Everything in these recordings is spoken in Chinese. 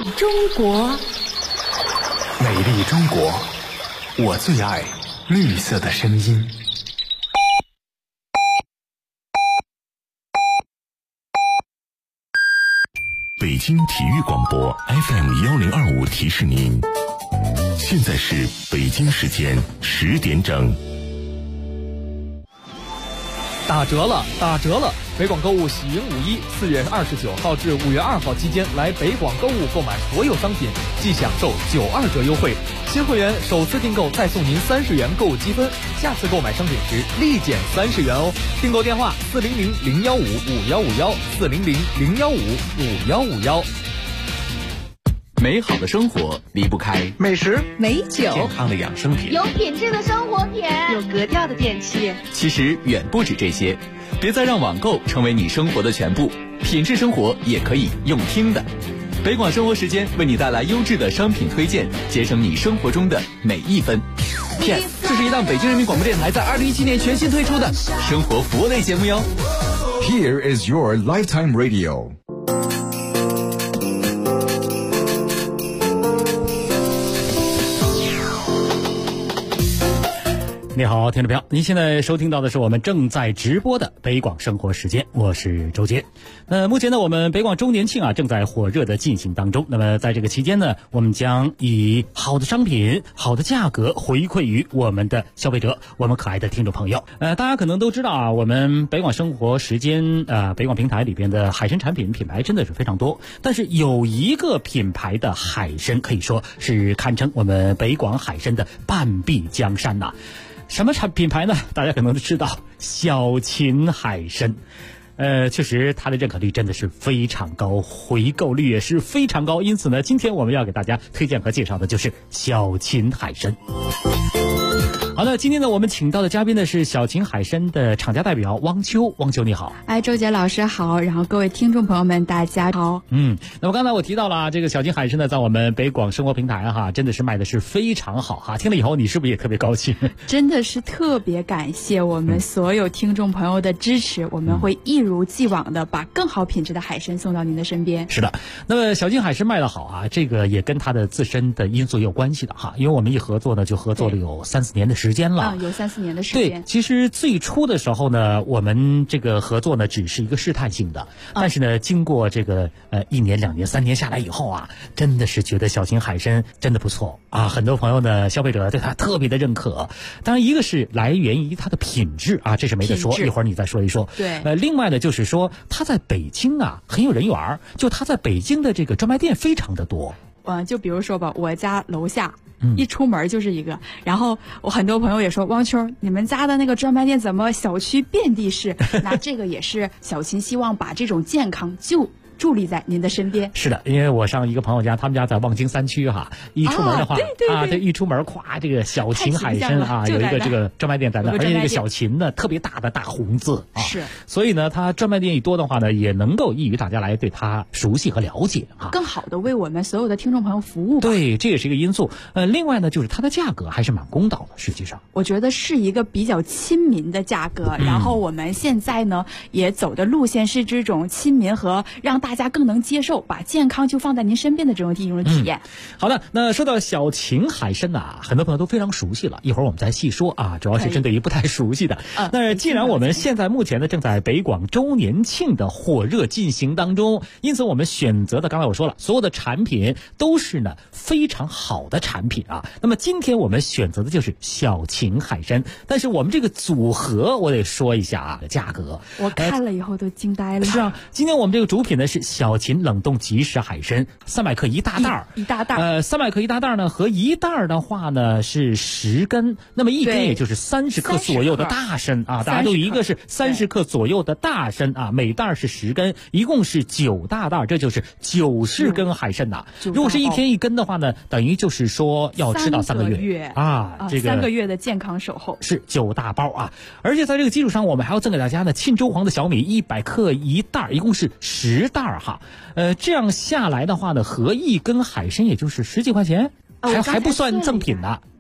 中国， 美丽中国，我最爱绿色的声音。 北京体育广播 FM1025 提示您，现在是北京时间10点整。 打折了，打折了！北广购物喜迎5·1，4月29号至5月2号期间来北广购物购买所有商品，即享受92折优惠。新会员首次订购再送您30元购物积分，下次购买商品时立减30元哦。订购电话400-015-5151，400-015-5151。 美好的生活离不开美食、 美酒、 健康的养生品， 有品质的生活品， 有格调的电器。 其实远不止这些，别再让网购成为你生活的全部，品质生活也可以用听的。北广生活时间为你带来优质的商品推荐，节省你生活中的每一分。片，这是一档北京人民广播电台在2017年全新推出的生活服务类节目哟。 Here is your lifetime radio。 你好，听众朋友，您现在收听到的是我们正在直播的北广生活时间，我是周杰。目前呢，我们北广周年庆正在火热的进行当中。那么在这个期间呢，我们将以好的商品、好的价格回馈于我们的消费者，我们可爱的听众朋友。大家可能都知道我们北广生活时间北广平台里边的海参产品品牌真的是非常多，但是有一个品牌的海参可以说是堪称我们北广海参的半壁江山呐。什么品牌呢？大家可能都知道，小秦海参。确实它的认可率真的是非常高，回购率也是非常高，因此呢，今天我们要给大家推荐和介绍的就是小秦海参。好的，今天呢，我们请到的嘉宾呢是小秦海参的厂家代表汪秋。汪秋你好。 周杰老师好，然后各位听众朋友们大家好。 那么刚才我提到了这个小秦海参呢，在我们北广生活平台真的是卖的是非常好听了以后你是不是也特别高兴？ 真的是特别感谢我们所有听众朋友的支持，我们会一如既往的把更好品质的海参送到您的身边。 是的，那么小秦海参卖得好这个也跟它的自身的因素也有关系的因为我们一合作呢就合作了有3-4年的时间了。 有3-4年的时间。 对，其实最初的时候呢，我们这个合作呢只是一个试探性的，但是呢，经过这个1年、2年、3年下来以后真的是觉得小秦海参真的不错很多朋友呢，消费者对它特别的认可。当然，一个是来源于它的品质这是没得说，一会儿你再说一说。 对， 另外呢，就是说它在北京很有人缘，就它在北京的这个专卖店非常的多。 就比如说吧，我家楼下。一出门就是一个，然后我很多朋友也说，汪秋，你们家的那个专卖店怎么小区遍地是？那这个也是小秦希望把这种健康就伫立在您的身边。 是的，因为我上一个朋友家，他们家在望京3区一出门的话对， 一出门这个小秦海参有一个这个专卖店在那，而且这个小秦呢特别大的大红字是， 所以呢，它专卖店一多的话呢，也能够易于大家来对它熟悉和了解更好的为我们所有的听众朋友服务吧。 对，这也是一个因素。另外呢，就是它的价格还是蛮公道的，实际上我觉得是一个比较亲民的价格。然后我们现在呢也走的路线是这种亲民和让大家更能接受，把健康就放在您身边的这种体验。 好的，那说到小秦海参很多朋友都非常熟悉了，一会儿我们再细说主要是针对于不太熟悉的。那既然我们现在目前呢正在北广周年庆的火热进行当中，因此我们选择的刚才我说了，所有的产品都是呢非常好的产品那么今天我们选择的就是小秦海参，但是我们这个组合我得说一下价格， 我看了以后都惊呆了。 是今天我们这个主品呢是小秦冷冻即食海参，300克一大袋一大袋 ，300克一大袋呢，和一袋的话呢是10根，那么一根也就是30克左右的大参大家都一个是30克左右的大参每袋是10根，一共是9大袋，这就是90根海参如果是1天1根的话呢，等于就是说要吃到3个月这个 3个月的健康守候， 是9大包而且在这个基础上，我们还要赠给大家呢沁州黄的小米100克一袋，一共是10袋这样下来的话呢，合1根海参也就是10几块钱，还不算赠品呢。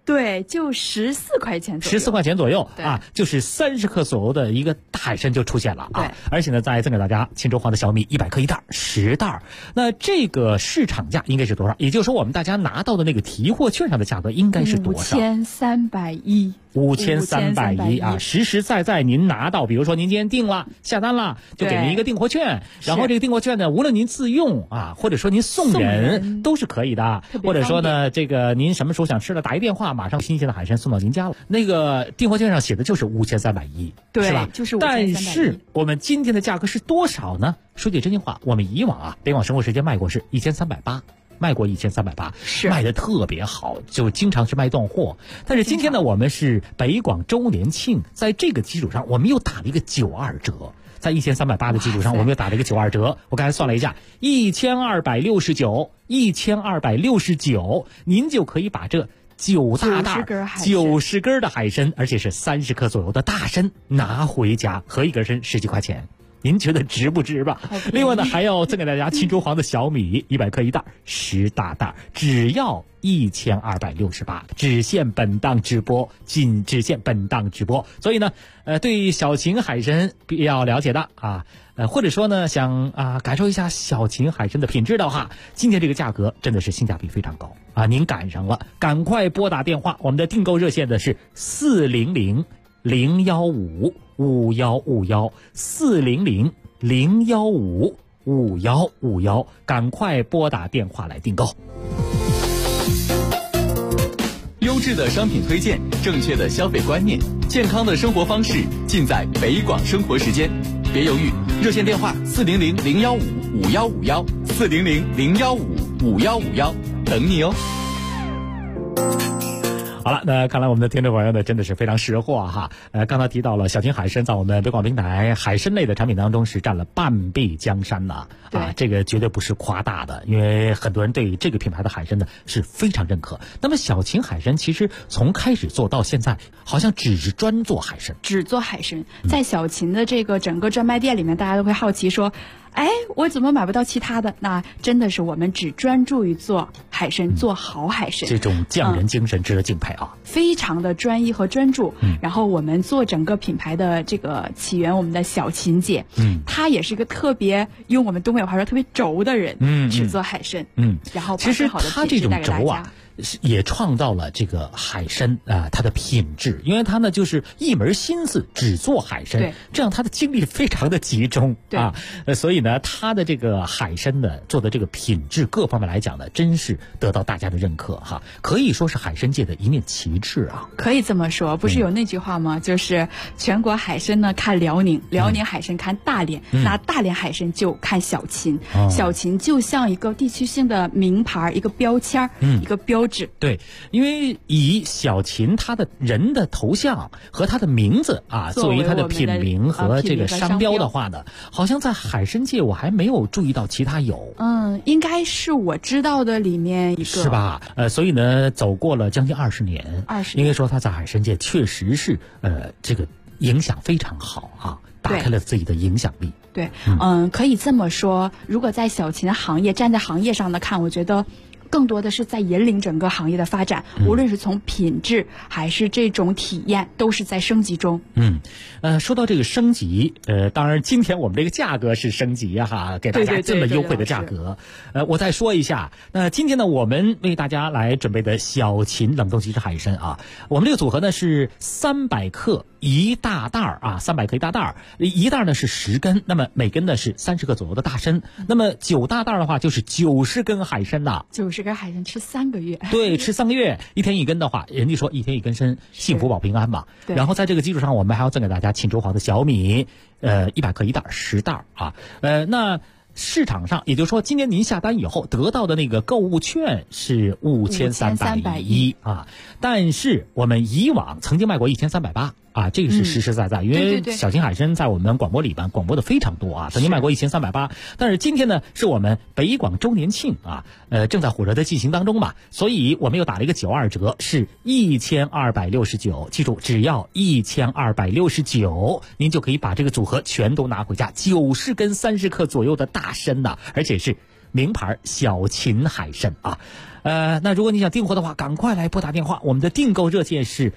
对，就14块钱左右。 14块钱左右啊，就是30克左右的一个大海参就出现了啊！而且呢，再赠给大家秦州黄的小米100克1袋10袋。那这个市场价应该是多少？也就是说，我们大家拿到的那个提货券上的价格应该是多少 ？5310。 5310啊，实实在在您拿到，比如说您今天订了下单了，就给您一个订货券，然后这个订货券呢，无论您自用啊，或者说您送人都是可以的，或者说呢，这个您什么时候想吃了，打一电话，马上新鲜的海参送到您家了。那个订货券上写的就是5310， 对， 是吧？ 就是5310。 但是我们今天的价格是多少呢？说句真心话，我们以往啊，北广生活时间卖过是1380。卖过1380，是卖的特别好，就经常是卖断货。但是今天呢，我们是北广周年庆，在这个基础上，我们又打了一个92折，在1380的基础上，我们又打了一个92折。我刚才算了一下，1269，您就可以把这9大袋90根的海参，而且是30克左右的大参拿回家，合一根参10几块钱。您觉得值不值吧？另外呢，还要赠给大家秦州黄的小米100克1袋10大袋，只要1268，只限本档直播，只限本档直播。所以呢，对小秦海参比较了解的啊，或者说呢想感受一下小秦海参的品质的话，今天这个价格真的是性价比非常高啊！您赶上了，赶快拨打电话，我们的订购热线的是400-015-5151，400-015-5151，赶快拨打电话来订购。 优质的商品推荐，正确的消费观念，健康的生活方式，尽在北广生活时间。别犹豫，热线电话400-015-5151，400-015-5151，等你哦。 好了，那看来我们的听众朋友呢真的是非常识货哈。刚才提到了小秦海参在我们北广平台海参类的产品当中是占了半壁江山呐，这个绝对不是夸大的，因为很多人对这个品牌的海参呢是非常认可。那么小秦海参其实从开始做到现在，好像只是专做海参， 只做海参。在小秦的这个整个专卖店里面，大家都会好奇说，哎，我怎么买不到其他的？那真的是我们只专注于做海参，做好海参。 这种匠人精神值得敬佩啊！ 非常的专一和专注。然后我们做整个品牌的这个起源，我们的小秦姐，她也是一个特别用我们东北话说特别轴的人，只做海参。然后其实她这种轴啊，也创造了这个海参它的品质，因为他呢就是一门心思只做海参，这样他的精力非常的集中所以呢他的这个海参呢做的这个品质各方面来讲呢，真是得到大家的认可哈，可以说是海参界的一面旗帜啊。 可以这么说，不是有那句话吗？就是全国海参呢看辽宁，辽宁海参看大连，那大连海参就看小秦，小秦就像一个地区性的名牌，一个标签，一个标。 对，因为以小秦他的人的头像和他的名字作为他的品名和这个商标的话呢，好像在海参界我还没有注意到其他有。 应该是我知道的里面一个， 是吧？所以呢，走过了将近20年，应该说他在海参界确实是这个影响非常好啊，打开了自己的影响力。 对，可以这么说。如果在小秦的行业站在行业上的看，我觉得更多的是在引领整个行业的发展，无论是从品质还是这种体验，都是在升级中。 说到这个升级，当然今天我们这个价格是升级哈，给大家这么优惠的价格。我再说一下，那今天呢，我们为大家来准备的小秦冷冻即食海参啊，我们这个组合呢是300克1大袋300克1大袋，一袋呢是10根，那么每根呢是30克左右的大参，那么9大袋的话就是90根海参呐。 90根海参吃3个月， 对，吃3个月，1天1根的话，人家说1天1根参，幸福保平安嘛。然后在这个基础上，我们还要赠给大家秦州黄的小米，100克1袋10袋啊。那市场上，也就是说，今年您下单以后得到的那个购物券是5310啊，但是我们以往曾经卖过1380。这个是实实在在，因为小秦海参在我们广播里边广播的非常多啊，曾经卖过1380，但是今天呢是我们北广周年庆正在火热的进行当中嘛，所以我们又打了一个92折，是1269，记住只要1269，您就可以把这个组合全都拿回家，90根30克左右的大参呐，而且是名牌小秦海参啊。那如果你想订货的话，赶快来拨打电话，我们的订购热线是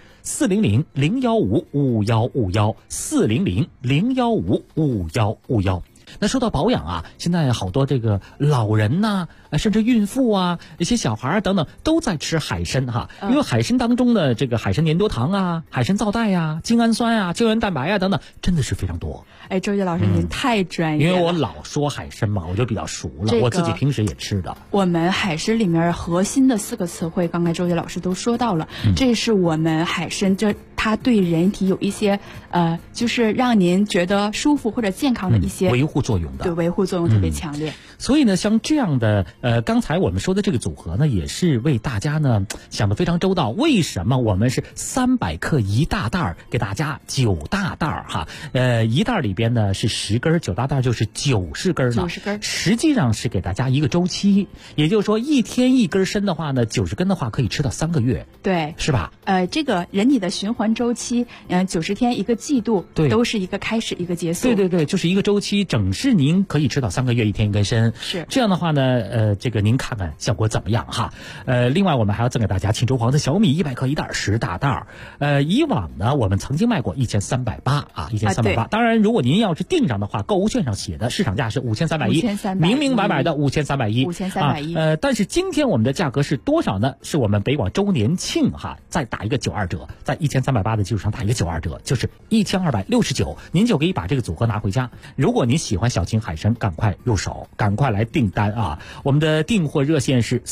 400-015-5151，400-015-5151。那说到保养啊，现在好多这个老人呐、甚至孕妇啊，一些小孩等等都在吃海参哈，因为海参当中的这个海参粘多糖啊、海参皂苷呀、精氨酸啊、胶原蛋白啊等等，真的是非常多。 哎，周杰老师您太专业了， 因为我老说海参嘛，我就比较熟了，我自己平时也吃的。 我们海参里面核心的4个词汇，刚才周杰老师都说到了，这是我们海参它对人体有一些就是让您觉得舒服或者健康的一些维护作用的， 对，维护作用特别强烈。 所以呢，像这样的刚才我们说的这个组合呢，也是为大家呢想得非常周到。为什么我们是300克1大袋给大家9大袋哈？1袋里边呢是10根，9大袋就是90根呢。 90根， 实际上是给大家一个周期，也就是说1天1根参的话呢，90根的话可以吃到3个月， 对， 是吧？ 这个人体的循环周期，90天1个季度， 对， 都是一个开始一个结束。 对对对，就是一个周期，整是您可以吃到3个月1天1根参。 是这样的话呢，这个您看看效果怎么样哈？另外我们还要赠给大家庆州黄的小米100克1袋10大袋。以往呢我们曾经卖过1380啊，1380。当然，如果您要是订上的话，购物券上写的市场价是5310，明明白白的5310。但是今天我们的价格是多少呢？是我们北广周年庆哈，再打一个92折，在1380的基础上打一个92折，就是1269，您就可以把这个组合拿回家。如果您喜欢小秦海参，赶快入手，赶快来订单啊！我们的订货热线是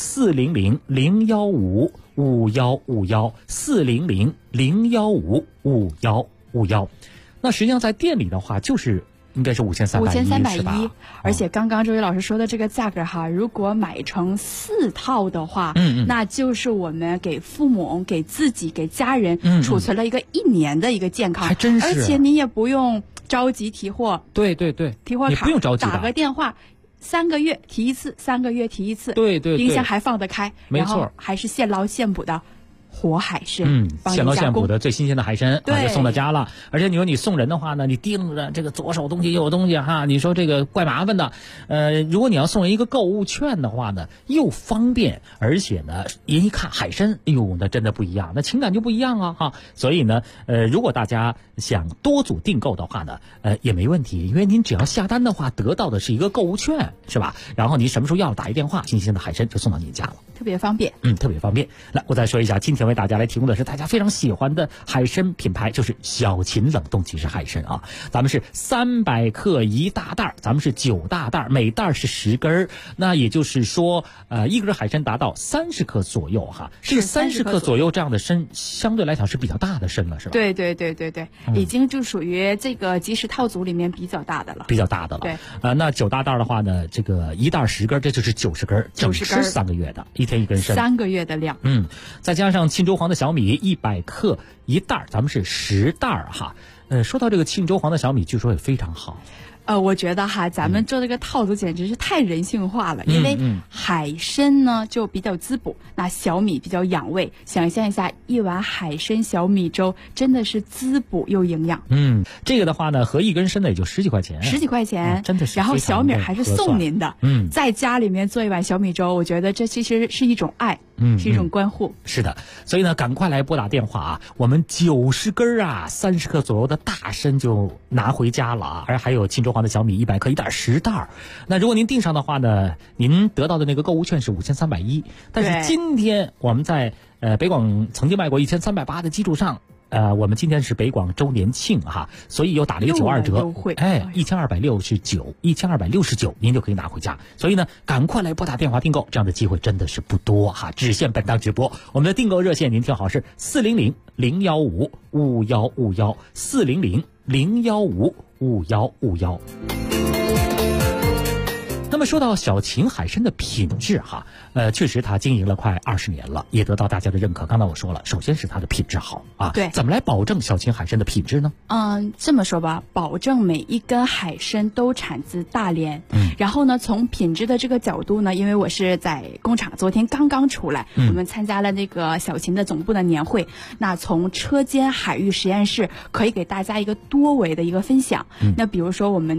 400-015-5151，400-015-5151。那实际上在店里的话，就是应该是5310是吧？ 而且刚刚周宇老师说的这个价格哈，如果买成4套的话，那就是我们给父母、给自己、给家人储存了一个1年的一个健康， 还真是。 而且你也不用着急提货， 对， 提货卡你不用着急， 打个电话。3个月提一次，3个月提一次， 对， 冰箱还放得开， 没错， 然后还是现捞现捕的活海参， 现捞现捕的最新鲜的海参，就送到家了。而且你说你送人的话呢，你盯着这个左手东西右手东西哈，你说这个怪麻烦的。如果你要送人一个购物券的话呢，又方便，而且呢，人一看海参，哎呦，那真的不一样，那情感就不一样啊哈。所以呢，如果大家想多组订购的话呢，也没问题，因为您只要下单的话，得到的是一个购物券，是吧？然后你什么时候要打一电话，新鲜的海参就送到您家了， 特别方便。 特别方便。来，我再说一下，今天为大家来提供的是大家非常喜欢的海参品牌，就是小秦冷冻即食海参啊。咱们是300克1大袋，咱们是9大袋，每袋是10根，那也就是说，1根海参达到30克左右哈。这个30克左右这样的参，相对来讲是比较大的参了，是吧？ 对，已经就属于这个即食套组里面比较大的了。 比较大的了。 对。 那9大袋的话呢，这个1袋10根，这就是90根，整吃3个月的，1天1根参 ，3个月的量。 再加上庆州黄的小米100克1袋，咱们是10袋哈。说到这个庆州黄的小米，据说也非常好。 我觉得哈，咱们做这个套组简直是太人性化了，因为海参呢就比较滋补，那小米比较养胃。想象一下，一碗海参小米粥真的是滋补又营养。 这个的话呢，合1根参呢也就10几块钱，10 几块钱， 真的是。 然后小米还是送您的。在家里面做一碗小米粥，我觉得这其实是一种爱。是一种关护。 是的，所以呢，赶快来拨打电话啊！我们90根啊，30克左右的大参就拿回家了啊！而还有庆州黄的小米100克1袋10袋。那如果您订上的话呢，您得到的那个购物券是5310。但是今天我们在北广曾经卖过1380的基础上。我们今天是北广周年庆哈，所以又打了一个92折，1269，您就可以拿回家。所以呢，赶快来拨打电话订购，这样的机会真的是不多哈，只限本档直播。我们的订购热线您听好是400-015-5151，400-015-5151。那么说到小秦海参的品质哈，确实它经营了快20年了，也得到大家的认可。刚才我说了，首先是它的品质好啊。 对， 怎么来保证小秦海参的品质呢？ 这么说吧，保证每一根海参都产自大连。然后呢，从品质的这个角度呢，因为我是在工厂，昨天刚刚出来，我们参加了那个小秦的总部的年会。那从车间海域实验室可以给大家一个多维的一个分享。那比如说我们的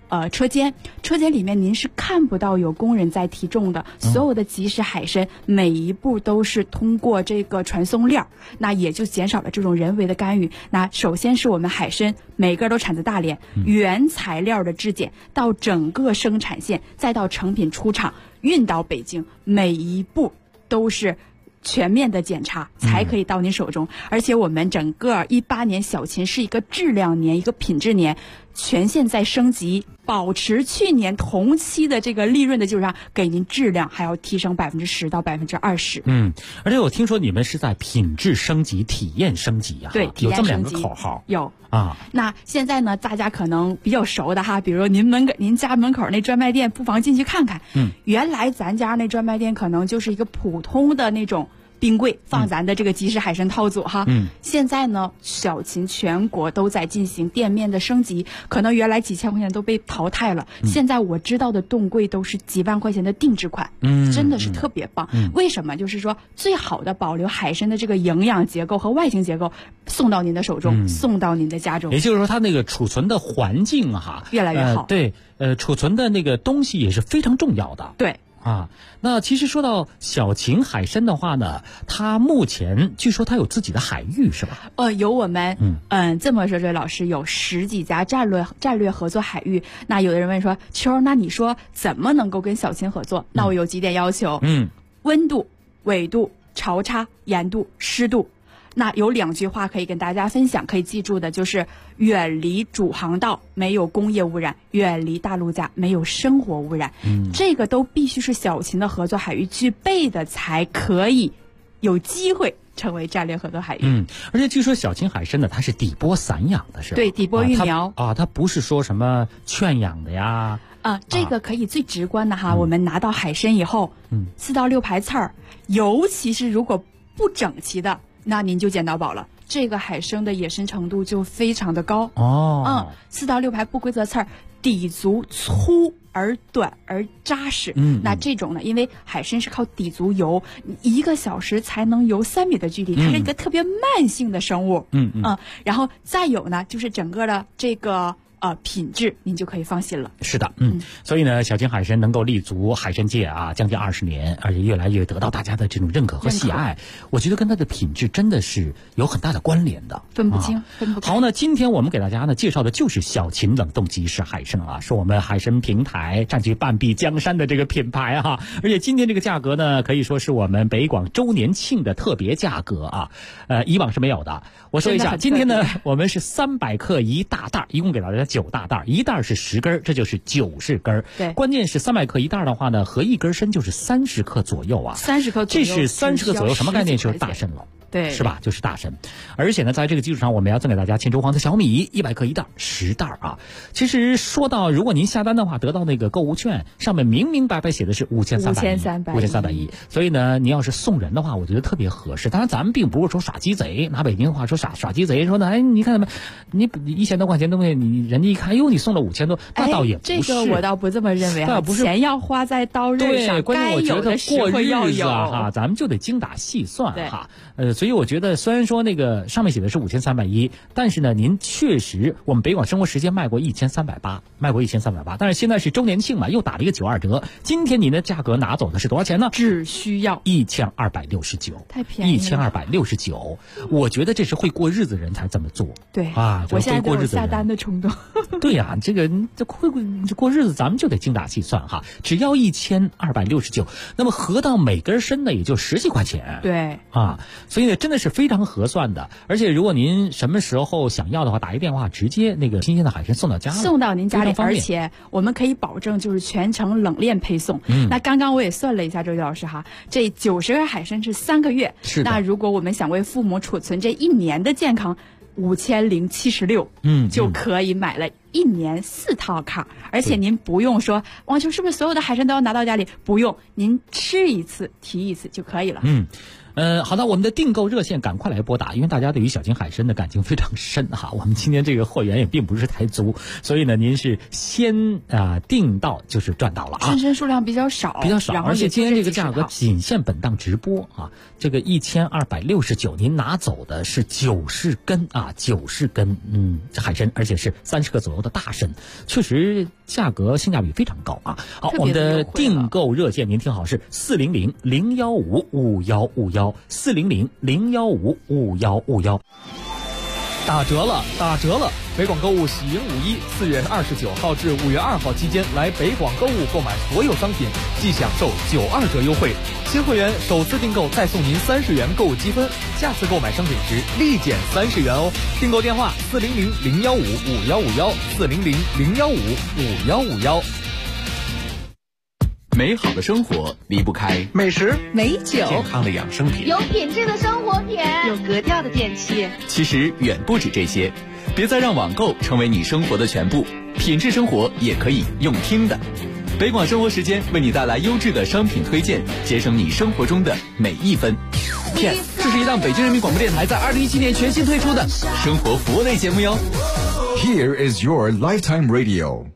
车间里面您是看不到有工人在提重的，所有的即食海参每一步都是通过这个传送链，那也就减少了这种人为的干预。那首先是我们海参每个都产自大连，原材料的质检到整个生产线，再到成品出厂运到北京，每一步都是全面的检查才可以到您手中。而且我们整个18年小秦是一个质量年，一个品质年，全线在升级，保持去年同期的这个利润的基础上，给您质量还要提升10%到20%。 而且我听说你们是在品质升级、体验升级啊， 对，体验升级有这么2个口号。 有啊， 那现在呢，大家可能比较熟的哈，比如您家门口那专卖店，不妨进去看看。原来咱家那专卖店可能就是一个普通的那种冰柜，放咱的这个即食海参套组哈。现在呢，小秦全国都在进行店面的升级，可能原来几千块钱都被淘汰了，现在我知道的冻柜都是几万块钱的定制款，真的是特别棒。为什么？就是说最好的保留海参的这个营养结构和外形结构，送到您的手中，送到您的家中。 也就是说，它那个储存的环境哈， 越来越好。 对，储存的那个东西也是非常重要的。 对。 那其实说到小秦海参的话呢，它目前据说它有自己的海域是吧？ 有我们这么说，这位老师有10几家战略合作海域。那有的人问说，秋，那你说怎么能够跟小秦合作？那我有几点要求，温度、纬度、潮差、盐度、湿度。那有2句话可以跟大家分享，可以记住的就是远离主航道，没有工业污染；远离大陆架，没有生活污染。这个都必须是小秦的合作海域具备的，才可以有机会成为战略合作海域。 而且据说小秦海参呢，它是底波散养的，是吧？ 对，底波育苗它不是说什么圈养的呀。 这个可以最直观的哈，我们拿到海参以后，4到6排刺儿，尤其是如果不整齐的，那您就捡到宝了。这个海参的野生程度就非常的高。4到6排不规则刺儿，底足粗而短而扎实。那这种呢，因为海参是靠底足游，1个小时才能游3米的距离，它是一个特别慢性的生物。然后再有呢，就是整个的这个品质您就可以放心了。 是的，所以呢，小秦海参能够立足海参界啊将近20年，而且越来越得到大家的这种认可和喜爱，我觉得跟它的品质真的是有很大的关联的， 分不清，分不开。 好，那今天我们给大家呢介绍的就是小秦冷冻即食海参啊，是我们海参平台占据半壁江山的这个品牌哈，而且今天这个价格呢，可以说是我们北广周年庆的特别价格啊，以往是没有的。我说一下，今天呢，我们是300克1大袋，一共给大家9大袋，一袋是10根，这就是90根。 对， 关键是300克1袋的话呢，合1根参就是30克左右啊。 30克左右， 这是30克左右，什么概念？就是大参了。 对， 是吧？就是大参，而且呢，在这个基础上，我们要赠给大家千州黄的小米100克1袋，10袋啊。其实说到，如果您下单的话，得到那个购物券，上面明明白白写的是5310，所以呢，你要是送人的话，我觉得特别合适。当然，咱们并不是说耍鸡贼，拿北京话说耍鸡贼，说呢，哎，你看你1000多块钱东西，你人家一看，哎呦，你送了5000多，那倒也不是。 这个我倒不这么认为啊，钱要花在刀刃上， 关键我觉得过日子哈， 咱们就得精打细算哈。所以我觉得，虽然说那个上面写的是5310，但是呢，您确实我们北广生活时间卖过1380，但是现在是周年庆嘛，又打了一个92折。今天您的价格拿走的是多少钱呢？ 只需要 1269， 太便宜了 ，1269。我觉得这是会过日子人才这么做。 对啊， 我现在都有下单的冲动。 对呀，这会过日子，咱们就得精打细算哈。只要1269，那么合到每根参呢，也就10几块钱。 对啊。所以呢，真的是非常合算的。而且，如果您什么时候想要的话，打一电话，直接那个新鲜的海参送到家了， 送到您家里，而且我们可以保证就是全程冷链配送。那刚刚我也算了一下，周瑜老师哈，这90根海参是3个月。 是的。 那如果我们想为父母储存这1年的健康，5076，就可以买了1年4套卡，而且您不用说王秋是不是所有的海参都要拿到家里，不用，您吃一次提一次就可以了。 好的，我们的订购热线赶快来拨打，因为大家对于小秦海参的感情非常深哈。我们今天这个货源也并不是太足，所以呢，您是先订到就是赚到了啊。 参参数量比较少， 而且今天这个价格仅限本档直播啊。这个1269，您拿走的是90根啊，90根海参，而且是30克左右。 的大参，确实价格性价比非常高啊。好，我们的订购热线您听好是400-015-5151，400-015-5151。 打折了，打折了！北广购物喜迎514月29号至5月2号期间来北广购物购买所有商品，即享受92折优惠。新会员首次订购再送您30元购物积分，下次购买商品时立减30元哦。订购电话400-015-5151，400-015-5151。 美好的生活离不开美食、 美酒、 健康的养生品， 有品质的生活品， 有格调的电器。 其实远不止这些，别再让网购成为你生活的全部，品质生活也可以用听的。北广生活时间为你带来优质的商品推荐，节省你生活中的每一分。Yes， 这是一档北京人民广播电台在2017年全新推出的生活服务类节目哟。 Here is your lifetime radio。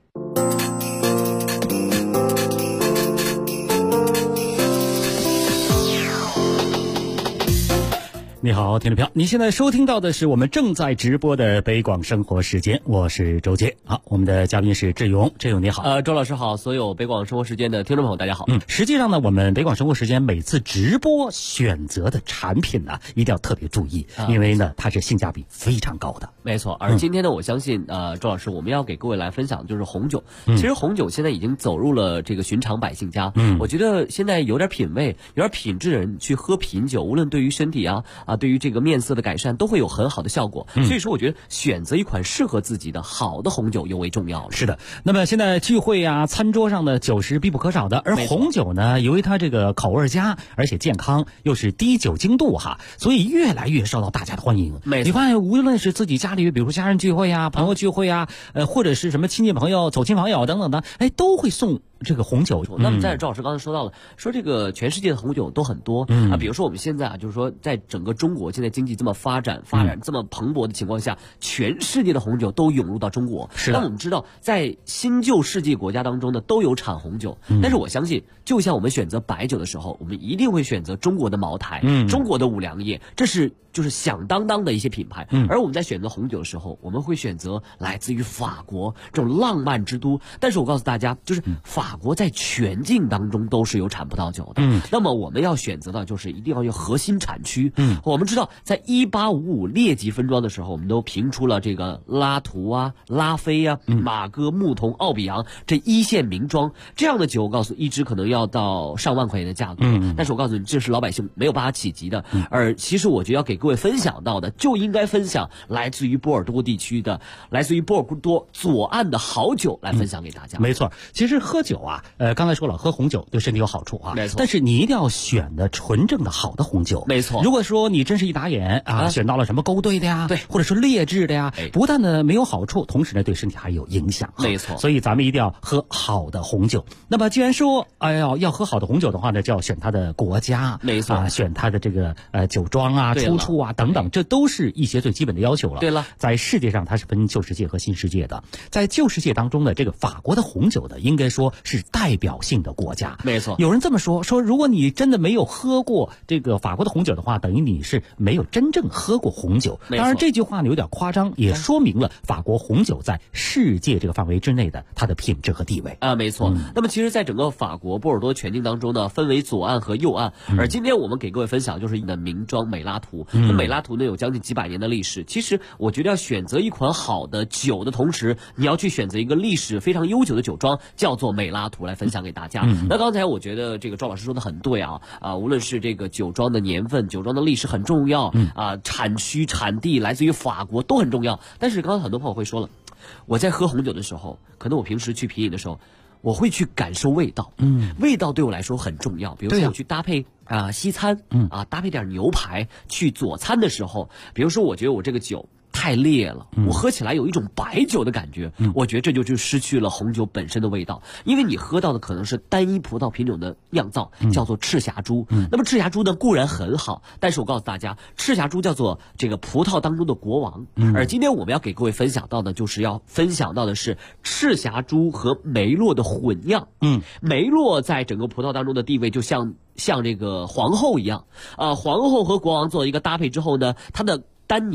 你好，听众朋友，你现在收听到的是我们正在直播的北广生活时间，我是周杰。好，我们的嘉宾是志勇，志勇你好。 周老师好，所有北广生活时间的听众朋友大家好。 实际上呢，我们北广生活时间每次直播选择的产品呢，一定要特别注意，因为呢，它是性价比非常高的。 没错，而今天呢，我相信周老师，我们要给各位来分享就是红酒。其实红酒现在已经走入了这个寻常百姓家。我觉得现在有点品味、有点品质的人去喝品酒，无论对于身体对于这个面色的改善都会有很好的效果。所以说我觉得选择一款适合自己的好的红酒尤为重要了。 是的，那么现在聚会啊，餐桌上的酒是必不可少的，而红酒呢，由于它这个口味佳，而且健康，又是低酒精度所以越来越受到大家的欢迎。你发现无论是自己家里比如家人聚会啊、朋友聚会啊，或者是什么亲戚朋友、走亲访友等等的，都会送这个红酒。 那么在周老师刚才说到了，说这个全世界的红酒都很多比如说我们现在就是说在整个中国现在经济这么发展这么蓬勃的情况下，全世界的红酒都涌入到中国。 是的。 但我们知道在新旧世界国家当中呢，都有产红酒，但是我相信就像我们选择白酒的时候，我们一定会选择中国的茅台、中国的五粮液，这是就是响当当的一些品牌。而我们在选择红酒的时候，我们会选择来自于法国这种浪漫之都。但是我告诉大家，就是法国在全境当中都是有产葡萄酒的。那么我们要选择的就是一定要有核心产区。我们知道在1855列级分庄的时候，我们都评出了这个拉图啊、拉菲啊、马哥、牧童、奥比昂这一线名庄，这样的酒我告诉一支可能要到上万块钱的价格。但是我告诉你，这是老百姓没有办法企及的。而其实我觉得要给各位分享到的，就应该分享来自于波尔多地区的、来自于波尔多左岸的好酒来分享给大家。 没错，其实喝酒刚才说了，喝红酒对身体有好处没错。 但是你一定要选的纯正的好的红酒。 没错。 如果说你真是一打眼选到了什么勾兑的呀，对，或者说劣质的呀，不但呢没有好处，同时呢对身体还有影响。 没错。 所以咱们一定要喝好的红酒。那么既然说要喝好的红酒的话呢，就要选它的国家。 没错。 选它的这个酒庄出处等等，这都是一些最基本的要求了。 对了， 在世界上它是分旧世界和新世界的。在旧世界当中呢，这个法国的红酒呢，应该说是代表性的国家。 没错。 有人这么说，如果你真的没有喝过这个法国的红酒的话，等于你是没有真正喝过红酒。当然这句话呢有点夸张，也说明了法国红酒在世界这个范围之内的它的品质和地位。 没错。那么其实在整个法国波尔多全境当中呢，分为左岸和右岸。而今天我们给各位分享就是一个名庄美拉图。那美拉图呢有将近几百年的历史。其实我觉得要选择一款好的酒的同时，你要去选择一个历史非常悠久的酒庄，叫做美拉图，来分享给大家。那刚才我觉得这个赵老师说的很对无论是这个酒庄的年份、酒庄的历史很重要产区、产地来自于法国都很重要。但是刚刚很多朋友会说了，我在喝红酒的时候，可能我平时去品饮的时候，我会去感受味道。味道对我来说很重要。比如说我去搭配西餐搭配点牛排去佐餐的时候，比如说我觉得我这个酒太烈了，我喝起来有一种白酒的感觉，我觉得这就失去了红酒本身的味道。因为你喝到的可能是单一葡萄品种的酿造，叫做赤霞珠。那么赤霞珠呢固然很好，但是我告诉大家，赤霞珠叫做这个葡萄当中的国王。而今天我们要给各位分享到的，就是要分享到的是赤霞珠和梅洛的混酿。梅洛在整个葡萄当中的地位就像这个皇后一样皇后和国王做一个搭配之后呢，它的单宁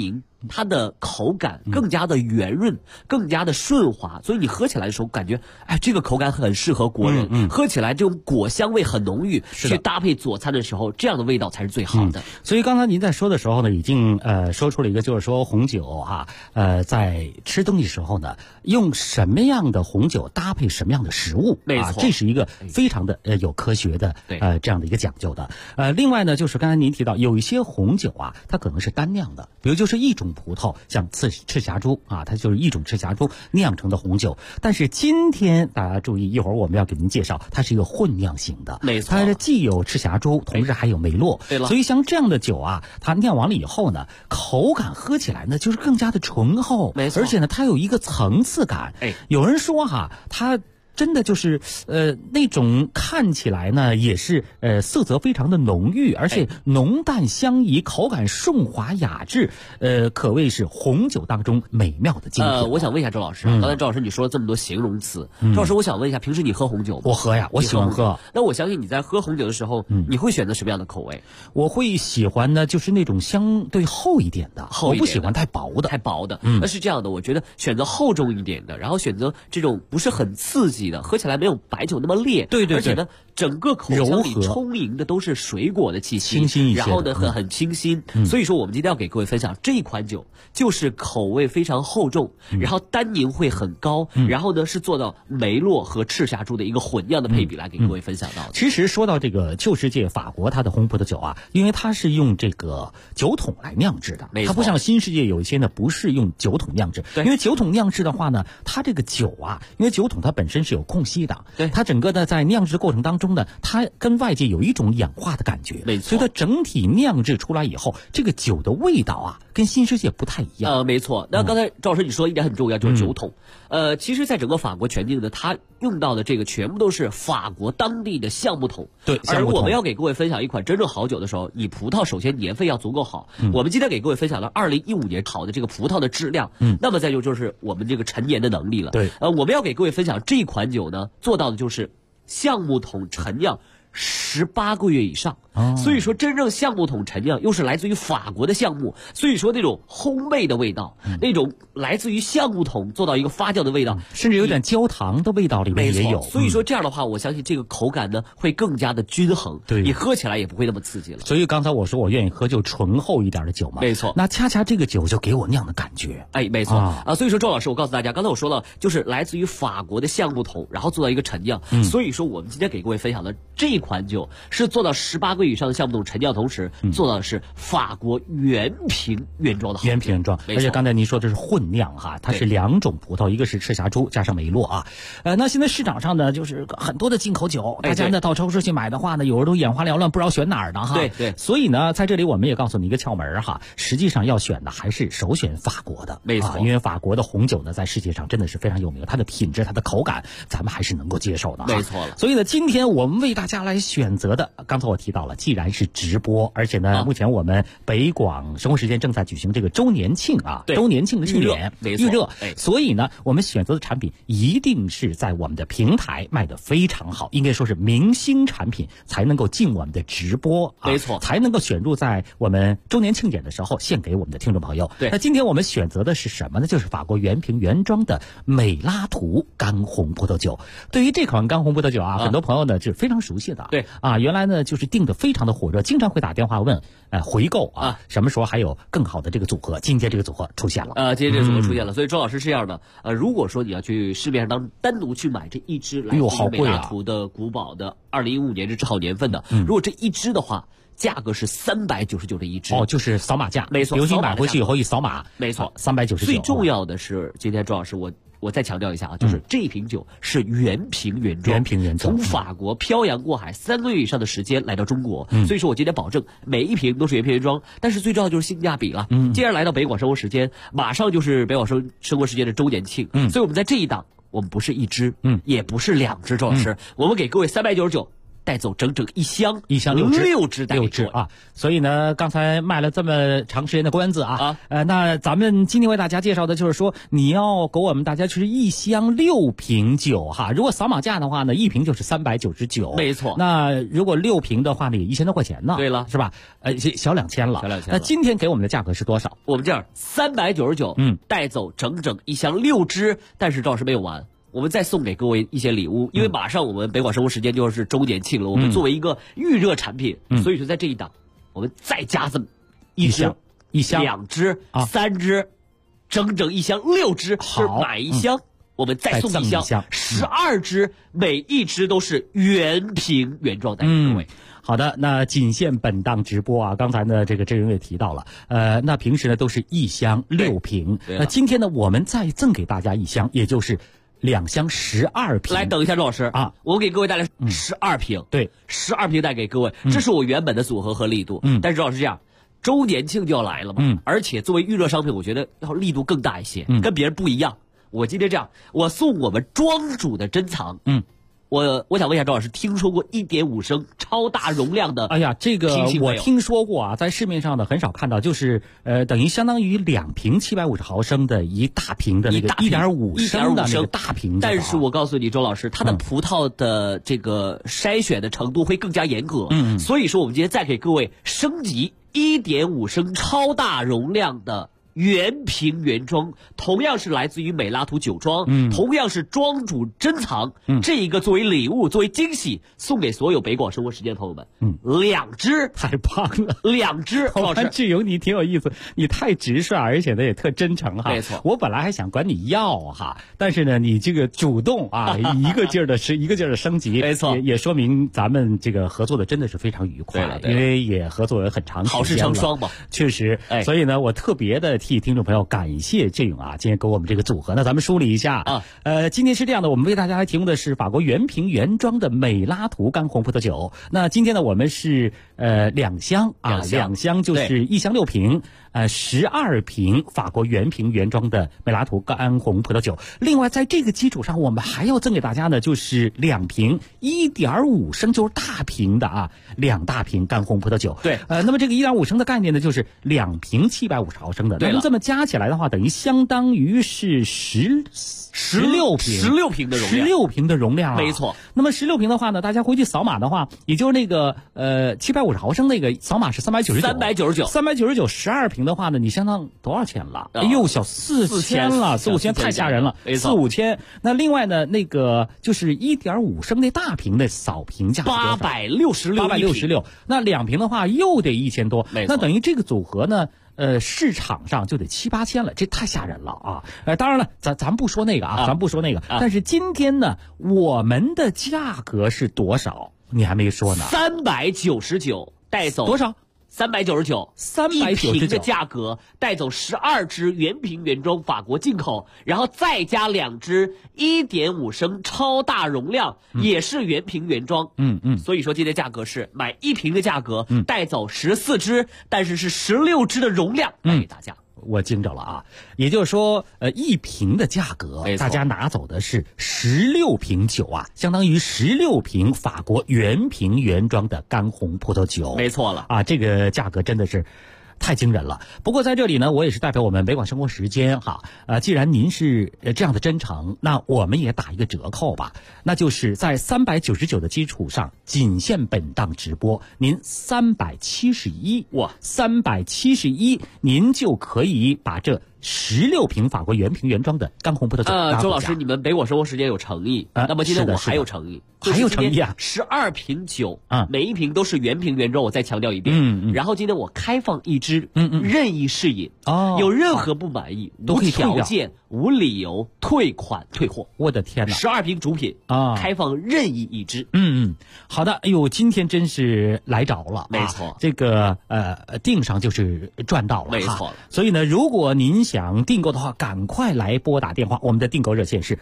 它的口感更加的圆润，更加的顺滑，所以你喝起来的时候感觉，哎，这个口感很适合国人，喝起来这种果香味很浓郁，去搭配佐餐的时候，这样的味道才是最好的。 所以刚才您在说的时候呢，已经说出了一个，就是说红酒哈，在吃东西时候呢，用什么样的红酒搭配什么样的食物， 没错， 这是一个非常的有科学的这样的一个讲究的。另外呢，就是刚才您提到有一些红酒啊，它可能是单酿的，比如就是一种葡萄，像赤霞珠啊，它就是一种赤霞珠酿成的红酒。但是今天大家注意，一会儿我们要给您介绍，它是一个混酿型的， 没错， 它既有赤霞珠，同时还有梅洛。 对了， 所以像这样的酒啊，它酿完了以后呢，口感喝起来呢就是更加的醇厚， 没错， 而且呢它有一个层次感。有人说哈，它真的就是那种看起来呢也是色泽非常的浓郁，而且浓淡相宜，口感顺滑雅致，可谓是红酒当中美妙的精品。 我想问一下周老师，刚才周老师你说了这么多形容词，周老师我想问一下，平时你喝红酒吗？ 我喝呀，我喜欢喝。 那我相信你在喝红酒的时候，你会选择什么样的口味？ 我会喜欢呢，就是那种相对厚一点的，我不喜欢太薄的。 太薄的，那是这样的，我觉得选择厚重一点的，然后选择这种不是很刺激的，喝起来没有白酒那么烈， 对， 而且呢，整个口腔里充盈的都是水果的气息， 清新一些， 然后呢很清新。所以说，我们今天要给各位分享这一款酒，就是口味非常厚重，然后单宁会很高，然后呢是做到梅洛和赤霞珠的一个混酿的配比来给各位分享到的。 其实说到这个旧世界法国它的红葡萄酒啊，因为它是用这个酒桶来酿制的，它不像新世界有一些呢不是用酒桶酿制，因为酒桶酿制的话呢，它这个酒啊，因为酒桶它本身是有空隙的，它整个的在酿制过程当中呢，它跟外界有一种氧化的感觉， 没错， 所以它整体酿制出来以后，这个酒的味道啊，跟新世界不太一样。 没错。那刚才赵老师你说一点很重要，就是酒桶。其实在整个法国全境的，它用到的这个全部都是法国当地的橡木桶。 对， 而我们要给各位分享一款真正好酒的时候，你葡萄首先年份要足够好。我们今天给各位分享了2015年好的这个葡萄的质量，那么再就是我们这个陈年的能力了。 对， 我们要给各位分享这款酒呢，做到的就是橡木桶陈酿18个月以上。所以说真正橡木桶陈酿又是来自于法国的橡木，所以说那种烘焙的味道，那种来自于橡木桶做到一个发酵的味道， 甚至有点焦糖的味道里面也有。 所以说这样的话，我相信这个口感呢会更加的均衡， 对， 你喝起来也不会那么刺激了。 所以刚才我说我愿意喝就醇厚一点的酒嘛， 没错。 那恰恰这个酒就给我那样的感觉， 没错所以说周老师，我告诉大家，刚才我说了，就是来自于法国的橡木桶，然后做到一个陈酿。所以说我们今天给各位分享的这款酒是做到18个月以上的橡木桶陈酿，同时做到的是法国原瓶原装的好， 原瓶原装。而且刚才您说这是混酿哈，它是2种葡萄，一个是赤霞珠加上梅洛啊。那现在市场上呢，就是很多的进口酒，大家呢到超市去买的话呢，有时候都眼花缭乱，不知道选哪儿呢哈。 对。 所以呢，在这里我们也告诉你一个窍门哈，实际上要选的还是首选法国的， 没错。 因为法国的红酒呢，在世界上真的是非常有名，它的品质、它的口感，咱们还是能够接受的。 没错了。 所以呢，今天我们为大家来选择的，刚才我提到了，既然是直播，而且呢，目前我们北广生活时间正在举行这个周年庆啊，周年庆的庆典预热，所以呢，我们选择的产品一定是在我们的平台卖得非常好，应该说是明星产品才能够进我们的直播， 没错， 才能够选入在我们周年庆典的时候献给我们的听众朋友。 对， 那今天我们选择的是什么呢？就是法国原瓶原装的美拉图干红葡萄酒。对于这款干红葡萄酒啊，很多朋友呢是非常熟悉的。 对啊，原来呢就是订的非常的火热，经常会打电话问回购啊，什么时候还有更好的这个组合？今天这个组合出现了。 今天这个组合出现了，所以周老师是这样的，如果说你要去市面上单独去买这一支来自于美拉图的古堡的2015年这好年份的，如果这一支的话，价格是399的一支。 就是扫码价， 没错。 比如你买回去以后一扫码， 没错 ，399。 最重要的是，今天周老师我再强调一下啊，就是这瓶酒是原瓶原装，从法国漂洋过海3个月以上的时间来到中国，所以说我今天保证每一瓶都是原瓶原装，但是最重要就是性价比了。既然来到北广生活时间，马上就是北广生活时间的周年庆，所以我们在这一档，我们不是一支，也不是2支，周老师，我们给各位399。 带走整整一箱 6 支 6支啊！所以呢，刚才卖了这么长时间的关子啊，那咱们今天为大家介绍的就是说，你要给我们大家就是一箱6瓶酒哈。如果扫码价的话呢，1瓶就是399， 没错。 那如果6瓶的话呢，也1000多块钱呢。 对了， 是吧？小2000了。那今天给我们的价格是多少？ 我们这样399，带走整整一箱6支，但是赵老师没有完。我们再送给各位一些礼物，因为马上我们北广生活时间就是周年庆了。我们作为一个预热产品，所以说在这一档，我们再加这么一箱、2支、3支，整整一箱6支，就是买一箱，我们再送一箱12支，每一支都是原瓶原装带给各位。 好的，那仅限本档直播啊。刚才呢，这个郑荣也提到了，那平时呢都是一箱6瓶，那今天呢我们再赠给大家一箱，也就是2箱12瓶。 来，等一下，周老师啊，我给各位带来12瓶， 对 ，12瓶带给各位，这是我原本的组合和力度。但是周老师这样，周年庆就要来了嘛，而且作为预热商品，我觉得要力度更大一些，跟别人不一样。我今天这样，我送我们庄主的珍藏，我想问一下周老师，听说过1.5升超大容量的？ 哎呀，这个我听说过啊，在市面上呢很少看到，就是等于相当于2瓶750毫升的一大瓶的那个1.5升的那个大瓶子。 但是我告诉你，周老师，它的葡萄的这个筛选的程度会更加严格。所以说我们今天再给各位升级1.5升超大容量的原瓶原装，同样是来自于美拉图酒庄，同样是庄主珍藏，这一个作为礼物，作为惊喜，送给所有北广生活时间的朋友们。2支， 太棒了 ，2支。老师， 志勇你挺有意思，你太直率，而且呢也特真诚哈。 没错， 我本来还想管你要哈，但是呢你这个主动啊，一个劲儿的升级， 没错， 也说明咱们这个合作的真的是非常愉快，因为也合作了很长时间了， 好事成双嘛， 确实。所以呢，我特别的替听众朋友感谢志勇啊，今天给我们这个组合呢，咱们梳理一下啊。今天是这样的，我们为大家来提供的是法国原瓶原装的美拉图干红葡萄酒。那今天呢，我们是2箱啊，2箱就是1箱6瓶，12瓶法国原瓶原装的美拉图干红葡萄酒。另外，在这个基础上，我们还要赠给大家呢，就是2瓶1.5升，就是大瓶的啊，2大瓶干红葡萄酒。 对， 那么这个1.5升的概念呢，就是2瓶750毫升的。那么这么加起来的话，等于相当于是16瓶的容量，16瓶的容量啊， 没错。 那么16瓶的话呢，大家回去扫码的话，也就是那个750毫升那个扫码是399 12瓶的话呢，你相当多少钱了？哎呦，小4000了，4、5千太吓人了，4、5千。那另外呢，那个就是1.5升那大瓶的扫瓶价866，那2瓶的话又得1000多，那等于这个组合呢。市场上就得7、8千了，这太吓人了啊！当然了，咱不说那个啊，咱不说那个。但是今天呢，我们的价格是多少？你还没说呢。 399带走多少 ？399，1瓶的价格带走12支原瓶原装法国进口，然后再加2支1.5升超大容量，也是原瓶原装。所以说今天价格是买1瓶的价格，带走14支，但是是16支的容量带给大家。 我惊着了啊！也就是说，1瓶的价格，大家拿走的是16瓶酒啊，相当于16瓶法国原瓶原装的干红葡萄酒。 没错了啊，这个价格真的是太惊人了。不过在这里呢，我也是代表我们北广生活时间哈，既然您是这样的真诚，那我们也打一个折扣吧，那就是在399的基础上，仅限本档直播，您371，哇，371，您就可以把这16瓶法国原瓶原装的干红葡萄酒。 周老师，你们北广生活时间有诚意，那么今天我还有诚意。 还有诚意啊 ！12瓶酒啊，每一瓶都是原瓶原装。我再强调一遍，然后今天我开放1支，任意试饮哦，有任何不满意，无条件、无理由退款退货。 我的天哪 ！12瓶主品啊，开放任意1支。 好的。哎呦，今天真是来着了， 没错。 这个订上就是赚到了， 没错。 所以呢，如果您想订购的话，赶快来拨打电话，我们的订购热线是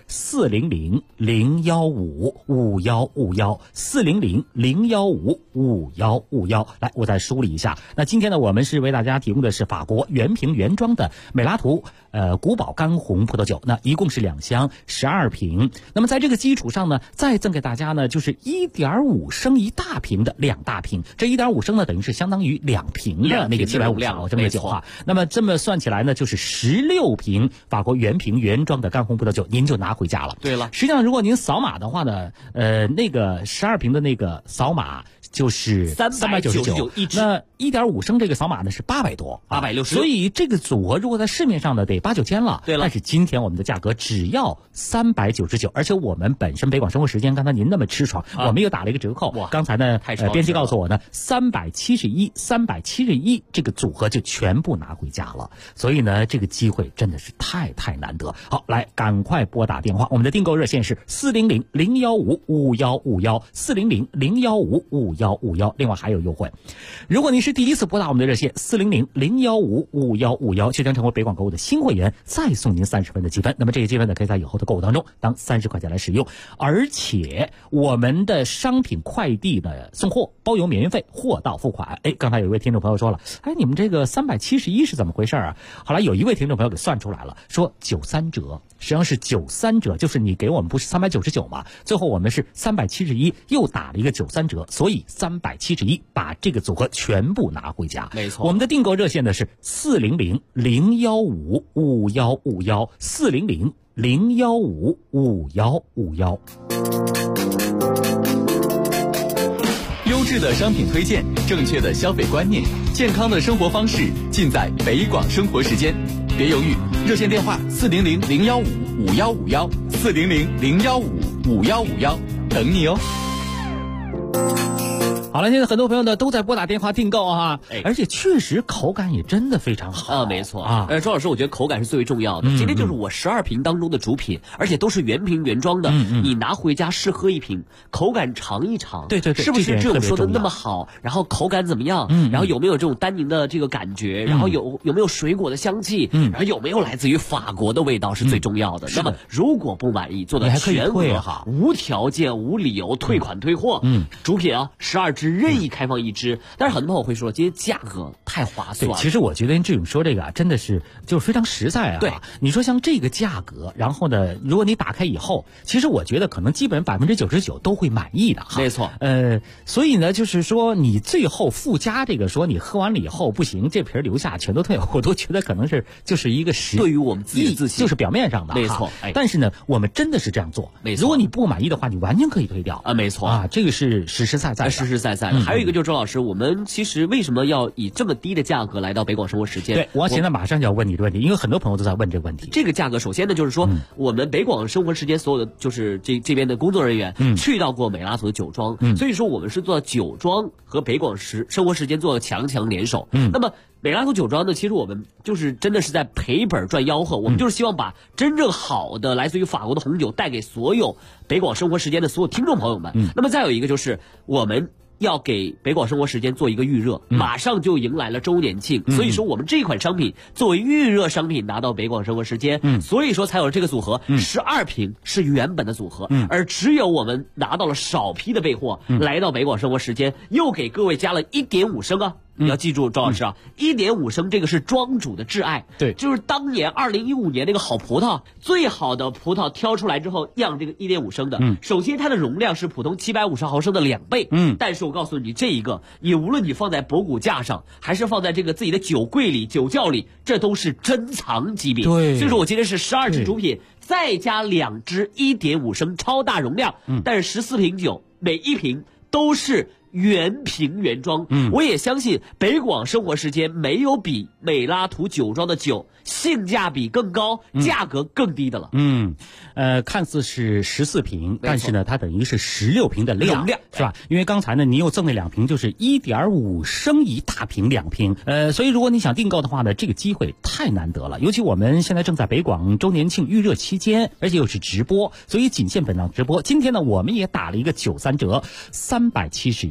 400-015-5151，400-015-5151。来，我再梳理一下。那今天呢，我们是为大家提供的是法国原瓶原装的美拉图古堡干红葡萄酒，那一共是2箱12瓶。那么在这个基础上呢，再赠给大家呢就是 1.5 升一大瓶的2大瓶，这 1.5 升呢等于是相当于2瓶的那个750毫升的酒啊。那么这么算起来呢，就是16瓶法国原瓶原装的干红葡萄酒，您就拿回家了。 对了， 实际上如果您扫码的话呢，那个12瓶的那个扫码就是399 一支， 那1.5升这个扫码呢是800多 ，860， 所以这个组合如果在市面上呢得8、9千了。 对了， 但是今天我们的价格只要399，而且我们本身北广生活时间，刚才您那么吃爽，我们又打了一个折扣。刚才呢，编辑告诉我呢，371这个组合就全部拿回家了。所以呢，这个机会真的是太难得。好，来赶快拨打电话，我们的订购热线是400-015-5151，400-015-5151，另外还有优惠。如果您是第一次拨打我们的热线400-015-5151，就将成为北广购物的新会员，再送您30分的积分。那么这些积分呢，可以在以后的购物当中当30块钱来使用。而且我们的商品快递的送货包邮免运费，货到付款。刚才有一位听众朋友说了，你们这个371是怎么回事啊？后来有一位听众朋友给算出来了，说93折，实际上是93折，就是你给我们不是399嘛，最后我们是371，又打了一个93折，所以371把这个组合全部拿回家。 没错， 我们的订购热线呢是400-015-5151，400-015-5151。 优质的商品推荐，正确的消费观念，健康的生活方式，尽在北广生活时间。别犹豫，热线电话400-015-5151，400-015-5151，等你哦。 好了，现在很多朋友呢都在拨打电话订购啊，而且确实口感也真的非常好没错啊。 周老师，我觉得口感是最为重要的。今天就是我12瓶当中的主品，而且都是原瓶原装的，你拿回家试喝一瓶，口感尝一尝， 对， 是不是这种说的那么好？然后口感怎么样？然后有没有这种单宁的这个感觉？然后有没有水果的香气？然后有没有来自于法国的味道是最重要的。那么如果不满意，做到全额，无条件、无理由退款退货。主品啊，12支任意开放1支，但是很多朋友会说，今天价格太划算了。 其实我觉得这种说这个真的是就是非常实在啊。 对， 你说像这个价格，然后呢，如果你打开以后，其实我觉得可能基本99%都会满意的哈。 没错。 所以呢，就是说你最后附加这个说你喝完了以后不行，这瓶留下全都退，我都觉得可能是就是一个对于我们自己的自信， 就是表面上的。 没错。 但是呢，我们真的是这样做。 没错。 如果你不满意的话，你完全可以退掉啊。没错啊，这个是实实在在的。 实实在在的。还有一个就是周老师，我们其实为什么要以这么低的价格来到北广生活时间？ 对，我现在马上就要问你这个问题，因为很多朋友都在问这个问题。 这个价格，首先呢，就是说我们北广生活时间所有的就是这边的工作人员去到过美拉图的酒庄，所以说我们是做酒庄和北广生活时间做强联手。那么美拉图酒庄呢，其实我们就是真的是在赔本赚吆喝，我们就是希望把真正好的来自于法国的红酒带给所有北广生活时间的所有听众朋友们。那么再有一个就是我们要给北广生活时间做一个预热，马上就迎来了周年庆，所以说我们这款商品作为预热商品拿到北广生活时间，所以说才有这个组合，12瓶是原本的组合，而只有我们拿到了少批的备货，来到北广生活时间，又给各位加了1.5升啊。你要记住，周老师啊，1.5升这个是庄主的挚爱， 对， 就是当年2015年那个好葡萄，最好的葡萄挑出来之后酿这个1.5升的，首先它的容量是普通750毫升的2倍，但是我告诉你，这一个你无论你放在博古架上，还是放在这个自己的酒柜里、酒窖里，这都是珍藏级别。 对， 所以说我今天是12支主品，再加2支1.5升超大容量，但是14瓶酒，每一瓶都是原瓶原装。我也相信北广生活时间没有比美拉图酒庄的酒性价比更高、价格更低的了。 看似是14瓶，但是呢，它等于是16瓶的容量，是吧？因为刚才呢，你又赠那2瓶，就是1.5升一大瓶2瓶。所以如果你想订购的话呢，这个机会太难得了。尤其我们现在正在北广周年庆预热期间，而且又是直播，所以仅限本档直播。今天呢，我们也打了一个93折，371。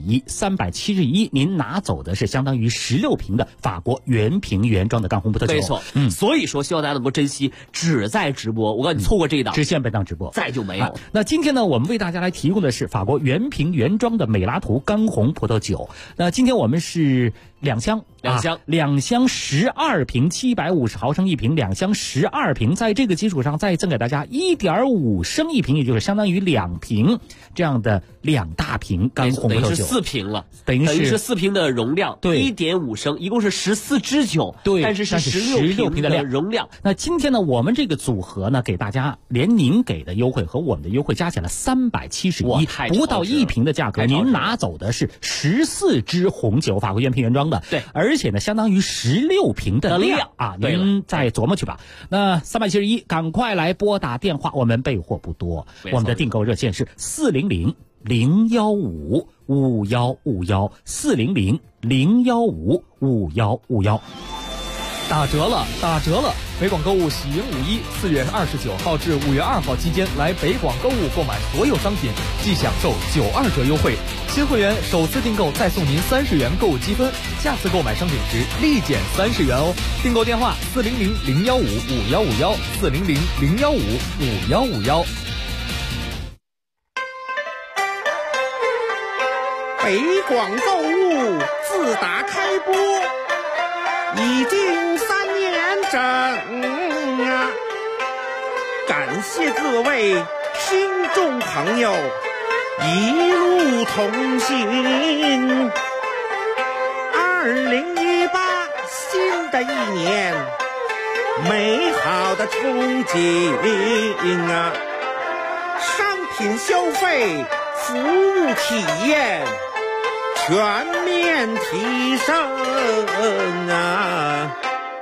371，您拿走的是相当于16瓶的法国原瓶原装的干红葡萄酒。 没错，所以说希望大家能够珍惜，只在直播。我告诉你，错过这一档， 只限本档直播， 再就没有。 那今天呢，我们为大家来提供的是法国原瓶原装的美拉图干红葡萄酒。那今天我们是两箱12瓶，750毫升一瓶，2箱12瓶，在这个基础上再赠给大家1.5升一瓶，也就是相当于2瓶这样的2大瓶干红葡萄酒， 等于是4瓶了， 等于是 4瓶的容量， 对 ，1.5升，一共是14支酒， 对， 但是16瓶的容量。 那今天呢，我们这个组合呢，给大家连您给的优惠和我们的优惠加起来371，不到1瓶的价格，您拿走的是14支红酒，法国原瓶原装的， 对， 而且呢，相当于16瓶的量啊，您再琢磨去吧。那371，赶快来拨打电话，我们备货不多，我们的订购热线是400-015-5151，400-015-5151。 打折了，打折了！北广购物喜迎5·1，4月29号至5月2号期间来北广购物购买所有商品，即享受92折优惠。新会员首次订购再送您30元购物积分，下次购买商品时立减30元哦。订购电话400-015-5151，400-015-5151。 北广购物自打开播已经3年整啊！感谢各位听众朋友一路同行。2018新的一年，美好的憧憬啊！商品消费，服务体验全面提升啊！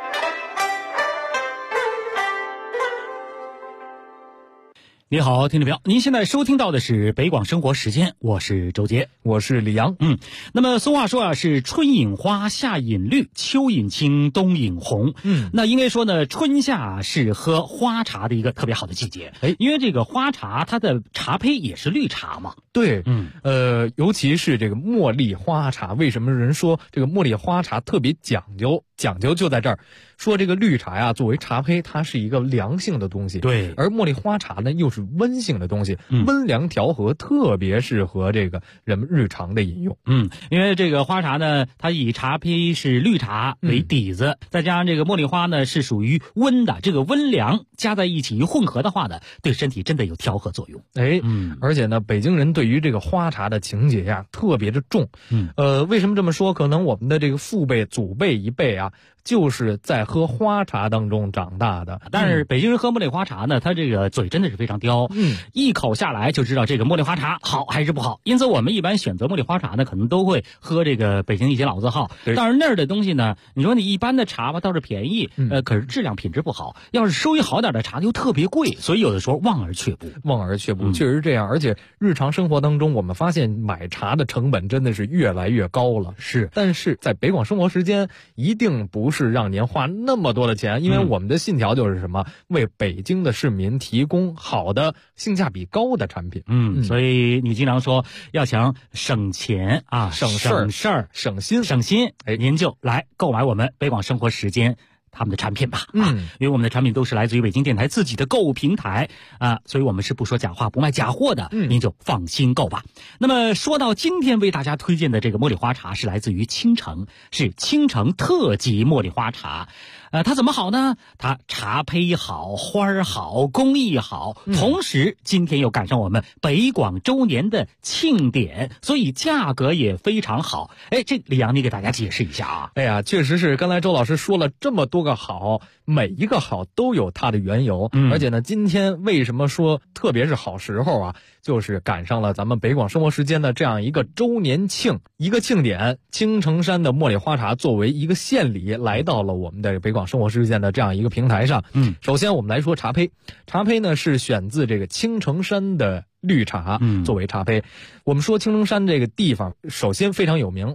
你好，听众朋友，您现在收听到的是北广生活时间，我是周杰， 我是李阳。 那么俗话说啊，是春饮花，夏饮绿，秋饮青，冬饮红。那应该说呢，春夏是喝花茶的一个特别好的季节。因为这个花茶它的茶胚也是绿茶嘛。 对，尤其是这个茉莉花茶，为什么人说这个茉莉花茶特别讲究？讲究就在这儿，说这个绿茶呀，作为茶胚，它是一个凉性的东西， 对， 而茉莉花茶呢又是温性的东西，温凉调和，特别适合这个人们日常的饮用。 因为这个花茶呢，它以茶胚是绿茶为底子，再加上这个茉莉花呢是属于温的，这个温凉加在一起一混合的话呢，对身体真的有调和作用。 而且呢，北京人对于这个花茶的情节呀特别的重。为什么这么说？可能我们的这个父辈、祖辈一辈啊，就是在喝花茶当中长大的。 但是北京人喝茉莉花茶呢，他这个嘴真的是非常刁，一口下来就知道这个茉莉花茶好还是不好。因此我们一般选择茉莉花茶呢，可能都会喝这个北京一些老字号。但是那儿的东西呢，你说你一般的茶吧倒是便宜，可是质量品质不好。要是收益好点的茶又特别贵，所以有的时候望而却步， 确实是这样。而且日常生活当中，我们发现买茶的成本真的是越来越高了。但是在北广生活时间，一定不是让您花那么多的钱，因为我们的信条就是什么？为北京的市民提供好的、性价比高的产品。 所以你经常说要想省钱啊，省事儿、省心，您就来购买我们北广生活时间他们的产品吧。因为我们的产品都是来自于北京电台自己的购物平台啊，所以我们是不说假话、不卖假货的，您就放心购吧。那么说到今天为大家推荐的这个茉莉花茶，是来自于青城，是青城特级茉莉花茶。它怎么好呢？它茶胚好，花儿好，工艺好，同时今天又赶上我们北广周年的庆典，所以价格也非常好。这李阳你给大家解释一下啊。 确实是，刚才周老师说了这么多个好，每一个好都有它的缘由。而且呢，今天为什么说特别是好时候啊？就是赶上了咱们北广生活时间的这样一个周年庆，一个庆典。青城山的茉莉花茶作为一个献礼来到了我们的北广生活时间的这样一个平台上。首先我们来说茶胚，茶胚呢是选自这个青城山的绿茶作为茶胚。我们说青城山这个地方首先非常有名，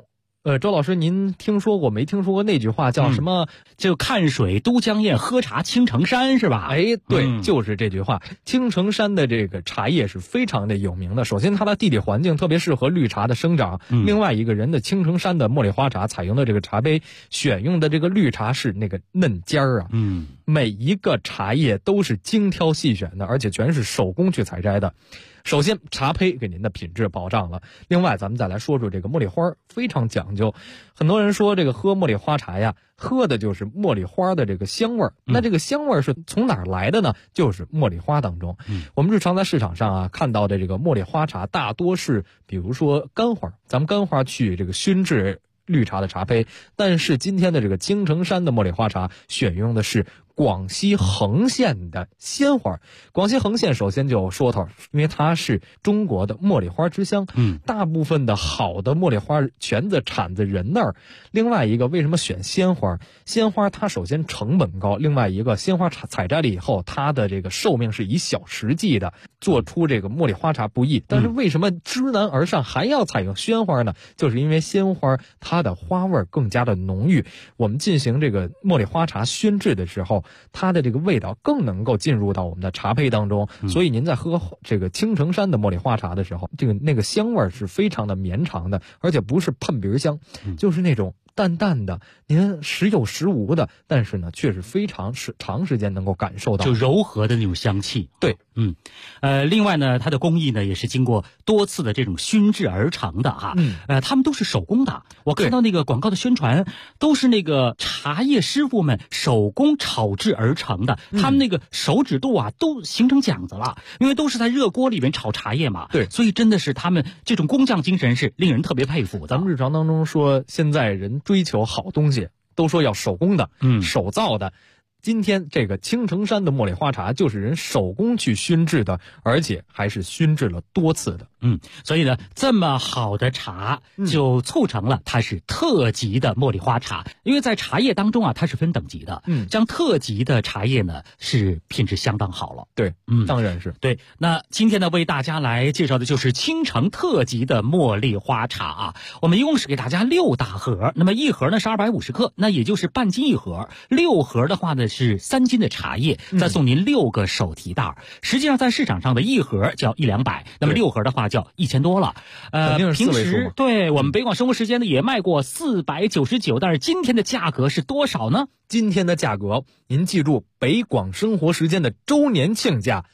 周老师，您听说过没听说过那句话叫什么？ 就看水都江堰，喝茶青城山，是吧？ 哎，对，就是这句话。青城山的这个茶叶是非常的有名的。首先，它的地理环境特别适合绿茶的生长。另外一个人的青城山的茉莉花茶采用的这个茶杯，选用的这个绿茶是那个嫩尖儿啊。每一个茶叶都是精挑细选的，而且全是手工去采摘的。首先，茶胚给您的品质保障了。另外，咱们再来说说这个茉莉花，非常讲究。很多人说这个喝茉莉花茶呀，喝的就是茉莉花的这个香味儿。那这个香味儿是从哪儿来的呢？就是茉莉花当中。我们日常在市场上啊看到的这个茉莉花茶，大多是比如说干花，咱们干花去这个熏制绿茶的茶胚。但是今天的这个青城山的茉莉花茶选用的是广西横县的鲜花。广西横县首先就有说头，因为它是中国的茉莉花之乡。大部分的好的茉莉花全产自人那儿。另外一个，为什么选鲜花？鲜花它首先成本高，另外一个鲜花采摘了以后，它的这个寿命是以小时计的，做出这个茉莉花茶不易。但是为什么知难而上还要采用鲜花呢？就是因为鲜花它的花味更加的浓郁，我们进行这个茉莉花茶熏制的时候，它的这个味道更能够进入到我们的茶胚当中。所以您在喝这个青城山的茉莉花茶的时候，那个香味是非常的绵长的，而且不是喷鼻香，就是那种淡淡的，您时有时无的，但是呢，却是非常长时间能够感受到， 就柔和的那种香气。 对， 另外呢，它的工艺呢也是经过多次的这种熏制而成的哈。他们都是手工的。我看到那个广告的宣传，都是那个茶叶师傅们手工炒制而成的。他们那个手指肚啊，都形成茧子了，因为都是在热锅里面炒茶叶嘛。 对， 所以真的是他们这种工匠精神是令人特别佩服的。 咱们日常当中说，现在人追求好东西，都说要手工的，手造的。今天这个青城山的茉莉花茶就是人手工去熏制的，而且还是熏制了多次的。 所以呢，这么好的茶就促成了它是特级的茉莉花茶。因为在茶叶当中啊，它是分等级的。像特级的茶叶呢，是品质相当好了。 对，当然是对。那今天呢，为大家来介绍的就是青城特级的茉莉花茶啊。我们一共是给大家6大盒，那么一盒呢是250克，那也就是半斤一盒。6盒的话呢是3斤的茶叶，再送您6个手提袋。实际上在市场上的一盒就要100-200，那么6盒的话就要1000多了。平时对我们北广生活时间呢也卖过499，但是今天的价格是多少呢？ 今天的价格您记住，北广生活时间的周年庆价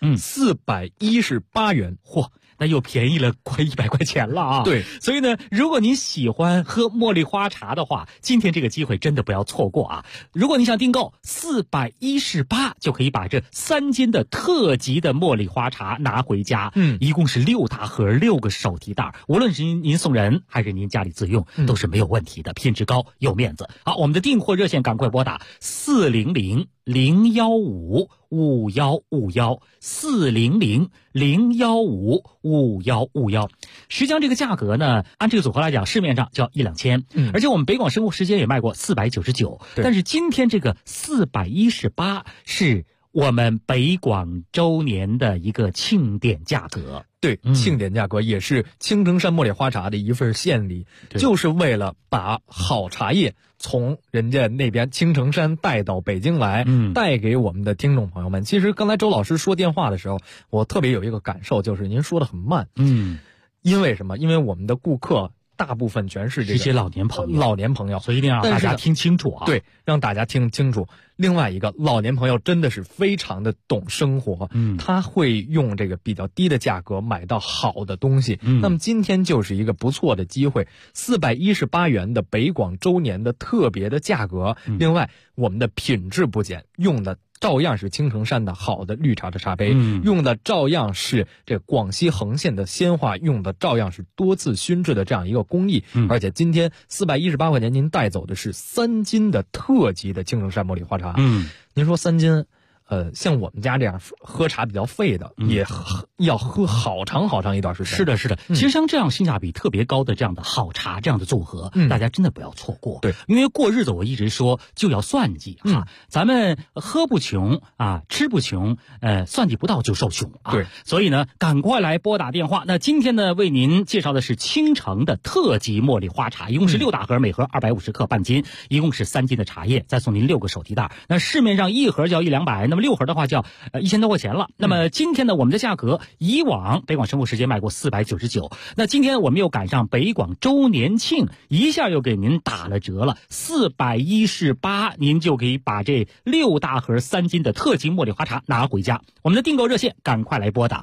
418元。 嚯，那又便宜了快100块钱了啊！ 对， 所以呢，如果您喜欢喝茉莉花茶的话，今天这个机会真的不要错过啊！如果你想订购418，就可以把这3斤的特级的茉莉花茶拿回家。一共是6大盒，6个手提袋，无论是您送人还是您家里自用，都是没有问题的，品质高有面子。好，我们的订货热线赶快拨打400-015-5151，400-015-5151。实际上这个价格呢，按这个组合来讲，市面上就要1-2000，而且我们北广生活时间也卖过499，但是今天这个418是我们北广周年的一个庆典价格。 对，庆典价格也是青城山茉莉花茶的一份献礼，就是为了把好茶叶从人家那边青城山带到北京来，带给我们的听众朋友们。其实刚才周老师说电话的时候，我特别有一个感受，就是您说的很慢。因为什么？因为我们的顾客大部分全是这些老年朋友，所以一定要让大家听清楚啊！ 对，让大家听清楚。另外一个，老年朋友真的是非常的懂生活，他会用这个比较低的价格买到好的东西。那么今天就是一个不错的机会，418元的北广周年的特别的价格。另外，我们的品质不减，用的照样是青城山的好的绿茶的茶杯，用的照样是这广西横县的鲜花，用的照样是多次熏制的这样一个工艺。而且今天418块钱，您带走的是3斤的特级的青城山茉莉花茶。您说3斤， 像我们家这样喝茶比较费的，也要喝好长一段时间。 是的，是的。其实像这样性价比特别高的这样的好茶这样的组合，大家真的不要错过。 对， 因为过日子我一直说就要算计哈，咱们喝不穷啊，吃不穷，算计不到就受穷啊。 对， 所以呢，赶快来拨打电话。那今天呢，为您介绍的是青城的特级茉莉花茶，一共是6大盒，每盒250克半斤，一共是3斤的茶叶，再送您6个手提袋。那市面上1盒就要100-200，那么6盒的话就要1000多块钱了。那么今天呢，我们的价格以往北广生活时间卖过499，那今天我们又赶上北广周年庆，一下又给您打了折了，418，您就可以把这6大盒3斤的特级茉莉花茶拿回家。我们的订购热线赶快来拨打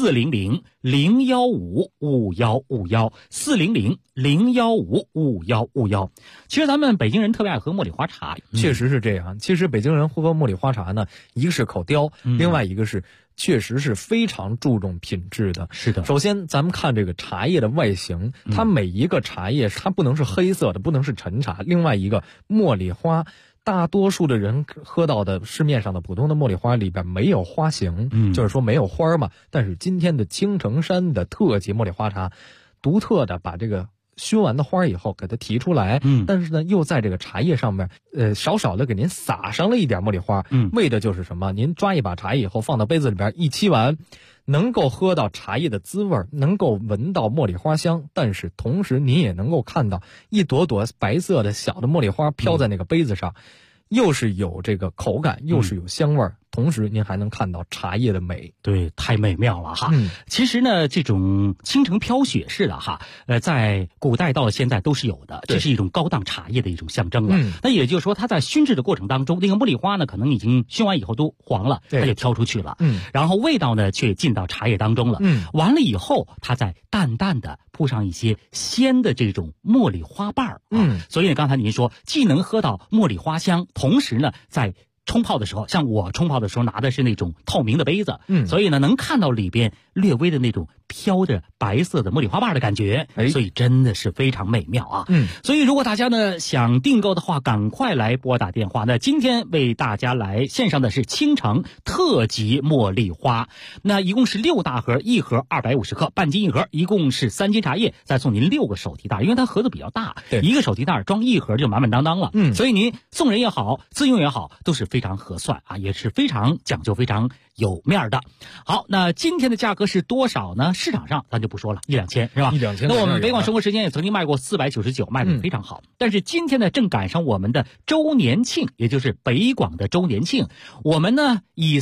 400-015-5151，400-015-5151。其实咱们北京人特别爱喝茉莉花茶， 确实是这样。其实北京人喝茉莉花茶呢，一个是口刁，另外一个是确实是非常注重品质的。 是的， 首先咱们看这个茶叶的外形，它每一个茶叶它不能是黑色的，不能是陈茶。另外一个茉莉花，大多数的人喝到的市面上的普通的茉莉花里边没有花型，就是说没有花嘛。但是今天的青城山的特级茉莉花茶，独特的把这个熏完的花以后给它提出来，但是呢又在这个茶叶上面少少的给您撒上了一点茉莉花，为的就是什么？您抓一把茶叶以后放到杯子里边一沏完，能够喝到茶叶的滋味，能够闻到茉莉花香，但是同时您也能够看到一朵朵白色的小的茉莉花飘在那个杯子上，又是有这个口感，又是有香味，同时您还能看到茶叶的美。 对，太美妙了哈。其实呢，这种青城飘雪式的哈，在古代到了现在都是有的，这是一种高档茶叶的一种象征了。那也就是说，它在熏制的过程当中，那个茉莉花呢，可能已经熏完以后都黄了，它就挑出去了。然后味道呢，却进到茶叶当中了。完了以后，它再淡淡的铺上一些鲜的这种茉莉花瓣儿。所以呢，刚才您说，既能喝到茉莉花香，同时呢，在冲泡的时候，像我冲泡的时候拿的是那种透明的杯子，所以呢能看到里边略微的那种飘着白色的茉莉花瓣的感觉，所以真的是非常美妙啊。所以如果大家呢想订购的话，赶快来拨打电话。那今天为大家来献上的是青城特级茉莉花，那一共是6大盒，1盒250克，半斤1盒，一共是3斤茶叶，再送您6个手提袋，因为它盒子比较大，一个手提袋装1盒就满满当当了。所以您送人也好，自用也好，都是非常合算啊，也是非常讲究，非常有面的。好，那今天的价格是多少呢？市场上咱就不说了，1-2千是吧？1-2千。那我们北广生活时间也曾经卖过499，卖的非常好。但是今天呢，正赶上我们的周年庆，也就是北广的周年庆，我们呢以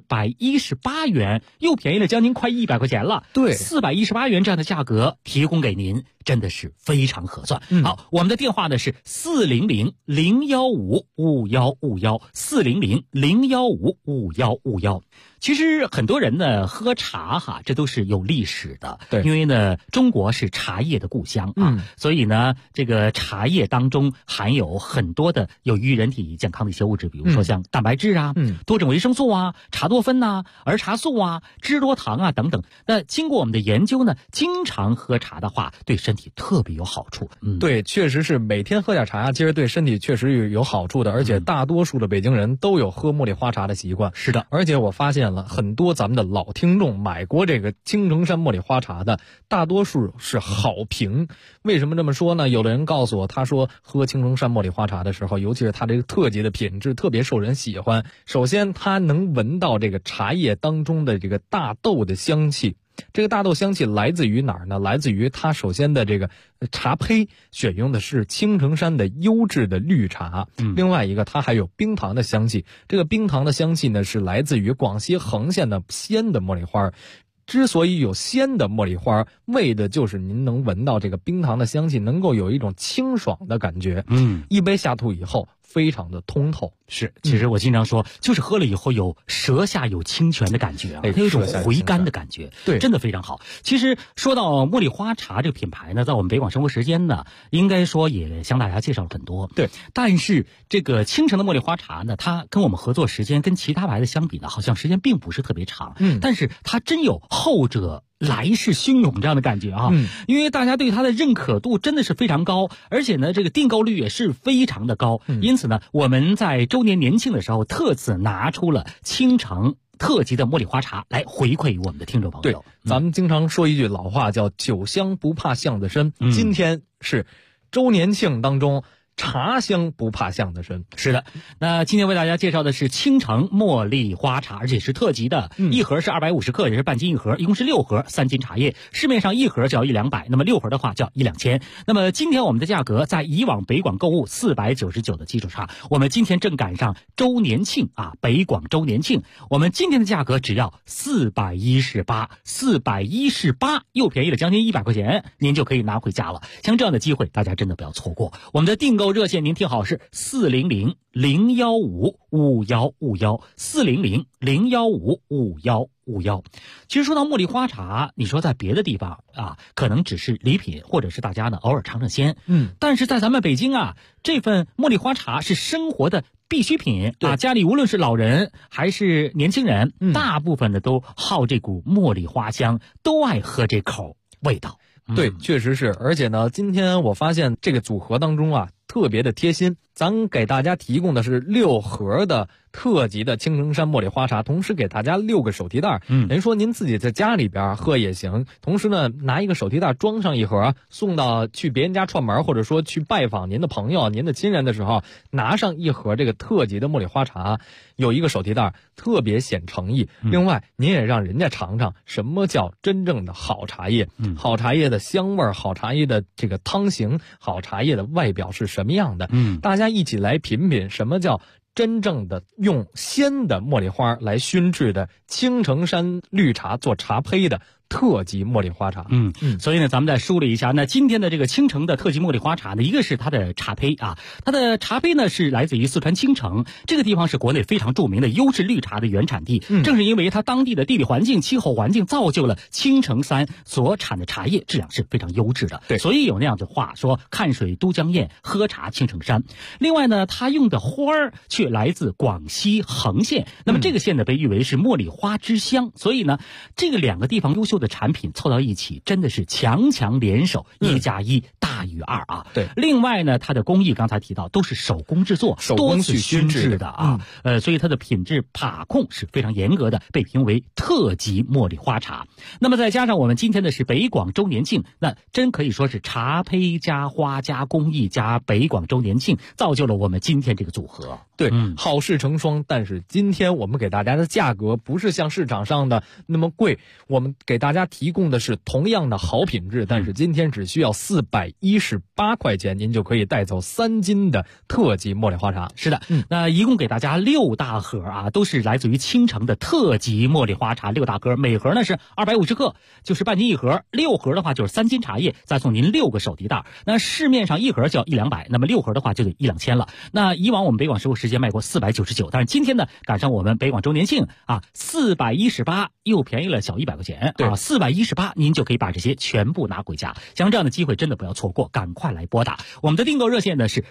418元，又便宜了将近快100块钱了。对，418元这样的价格提供给您，真的是非常合算。好，我们的电话呢是400-015-5151，400-015-5151。其实很多人呢喝茶哈，这都是有历史的。对，因为呢中国是茶叶的故乡啊，所以呢这个茶叶当中含有很多的有益于人体健康的一些物质，比如说像蛋白质啊、多种维生素啊、茶多酚呐、儿茶素啊、脂多糖啊等等。那经过我们的研究呢，经常喝茶的话，对身体特别有好处。 对，确实是每天喝点茶，其实对身体确实有好处的，而且大多数的北京人都有喝茉莉花茶的习惯。是的，而且我发现了很多咱们的老听众买过这个青城山茉莉花茶的，大多数是好评。为什么这么说呢？有的人告诉我，他说喝青城山茉莉花茶的时候，尤其是它这个特级的品质特别受人喜欢。首先他能闻到这个茶叶当中的这个大豆的香气，这个大豆香气来自于哪儿呢？来自于它首先的这个茶胚选用的是青城山的优质的绿茶，另外一个它还有冰糖的香气，这个冰糖的香气呢是来自于广西横县的鲜的茉莉花。之所以有鲜的茉莉花，为的就是您能闻到这个冰糖的香气，能够有一种清爽的感觉。一杯下肚以后非常的通透。 是，其实我经常说，就是喝了以后有舌下有清泉的感觉啊，它有一种回甘的感觉，对，真的非常好。其实说到茉莉花茶这个品牌呢，在我们北广生活时间呢，应该说也向大家介绍了很多。对，但是这个青城的茉莉花茶呢，它跟我们合作时间跟其他牌子相比呢，好像时间并不是特别长。但是它真有后者来势汹涌这样的感觉啊。因为大家对它的认可度真的是非常高，而且呢，这个订购率也是非常的高。因此呢，我们在周年年庆的时候，特此拿出了青城特级的茉莉花茶来回馈于我们的听众朋友。 对，咱们经常说一句老话叫酒香不怕巷子深，今天是周年庆当中茶香不怕巷子深。 是的，那今天为大家介绍的是青城茉莉花茶，而且是特级的，一盒是250克，也是半斤一盒，一共是6盒，3斤茶叶。市面上一盒就要100-200，那么6盒的话就要1-2000。那么今天我们的价格在以往北广购物499的基础上，我们今天正赶上周年庆啊，北广周年庆，我们今天的价格只要418，418又便宜了将近100块钱，您就可以拿回家了。像这样的机会，大家真的不要错过。我们的订购热线您听好，是400-015-5151，400-015-5151。其实说到茉莉花茶，你说在别的地方啊，可能只是礼品，或者是大家呢偶尔尝尝鲜。但是在咱们北京啊，这份茉莉花茶是生活的必需品啊，家里无论是老人还是年轻人，大部分的都好这股茉莉花香，都爱喝这口味道。 对，确实是。而且呢，今天我发现这个组合当中啊，特别的贴心。咱给大家提供的是6盒的特级的青城山茉莉花茶，同时给大家6个手提袋。等于说您自己在家里边喝也行，同时呢拿一个手提袋装上一盒，送到去别人家串门，或者说去拜访您的朋友、您的亲人的时候，拿上一盒这个特级的茉莉花茶，有一个手提袋，特别显诚意。另外，您也让人家尝尝什么叫真正的好茶叶，好茶叶的香味，好茶叶的这个汤形，好茶叶的外表是什么样的。大家一起来品品什么叫真正的用鲜的茉莉花来熏制的青城山绿茶做茶胚的特级茉莉花茶。 所以呢，咱们再梳理一下，那今天的这个青城的特级茉莉花茶呢，一个是它的茶胚啊，它的茶胚呢是来自于四川青城，这个地方是国内非常著名的优质绿茶的原产地。正是因为它当地的地理环境、气候环境造就了青城山所产的茶叶质量是非常优质的。对，所以有那样的话说，看水都江堰，喝茶青城山。另外呢，它用的花儿却来自广西恒县，那么这个县呢被誉为是茉莉花之乡，所以呢，这个2个地方优秀的产品凑到一起，真的是强强联手，1+1大于2啊。对，另外呢，它的工艺刚才提到都是手工制作，多次熏制的啊，所以它的品质把控是非常严格的，被评为特级茉莉花茶。那么再加上我们今天的是北广周年庆，那真可以说是茶胚加花加工艺加北广周年庆，造就了我们今天这个组合。 对，好事成双。但是今天我们给大家的价格不是像市场上的那么贵，我们给大家提供的是同样的好品质，但是今天只需要418块钱，您就可以带走3斤的特级茉莉花茶。 是的，那一共给大家6大盒啊，都是来自于青城的特级茉莉花茶，6大盒，每盒呢是250克，就是半斤一盒，6盒的话就是3斤茶叶，再送您6个手提袋。那市面上一盒就要100-200，那么6盒的话就得1-2000了。那以往我们北广生活时间卖过499，但是今天呢赶上我们北广周年庆啊，418又便宜了小100块钱啊，418您就可以把这些全部拿回家。像这样的机会真的不要错过，赶快来拨打我们的订购热线呢是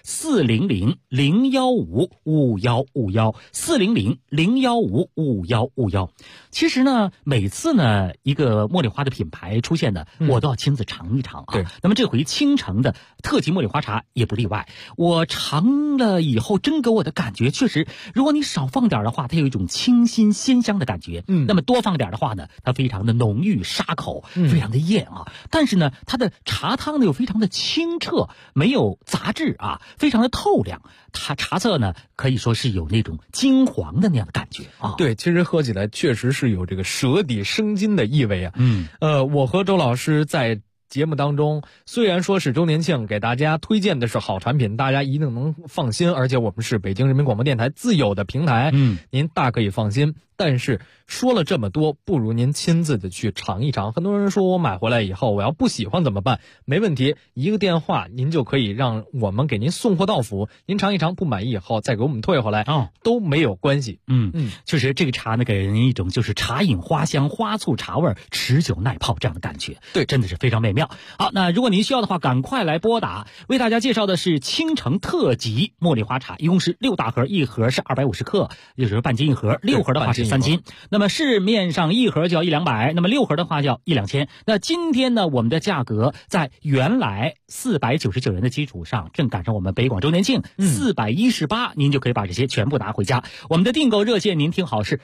400-015-5151，400-015-5151。其实呢，每次呢一个茉莉花的品牌出现呢，我都要亲自尝一尝啊。对，那么这回青城的特级茉莉花茶也不例外。我尝了以后，真给我的感觉确实，如果你少放点的话，它有一种清新鲜香的感觉。那么多放点的话呢，它非常的浓郁沙口，非常的艳啊。但是呢，它的茶汤呢又非常的清澈，没有杂质啊，非常的透亮。它茶色呢可以说是有那种金黄的那样的感觉啊。 对，其实喝起来确实是有这个舌底生津的意味啊。我和周老师在节目当中，虽然说是周年庆，给大家推荐的是好产品，大家一定能放心，而且我们是北京人民广播电台自有的平台，您大可以放心。但是说了这么多，不如您亲自的去尝一尝。很多人说我买回来以后我要不喜欢怎么办？没问题，一个电话您就可以让我们给您送货到府，您尝一尝，不满意以后再给我们退回来都没有关系。 确实这个茶呢给人一种就是茶饮花香、花醋茶味、持久耐泡这样的感觉。对，真的是非常美妙。好，那如果您需要的话，赶快来拨打。为大家介绍的是青城特级茉莉花茶，一共是6大盒，一盒是250克，也就是半斤一盒，6盒的话是 3斤。那么市面上1盒就要100-200，那么6盒的话就要1-2000。那今天呢，我们的价格在原来499元的基础上，正赶上我们北广周年庆418，您就可以把这些全部拿回家。我们的订购热线您听好是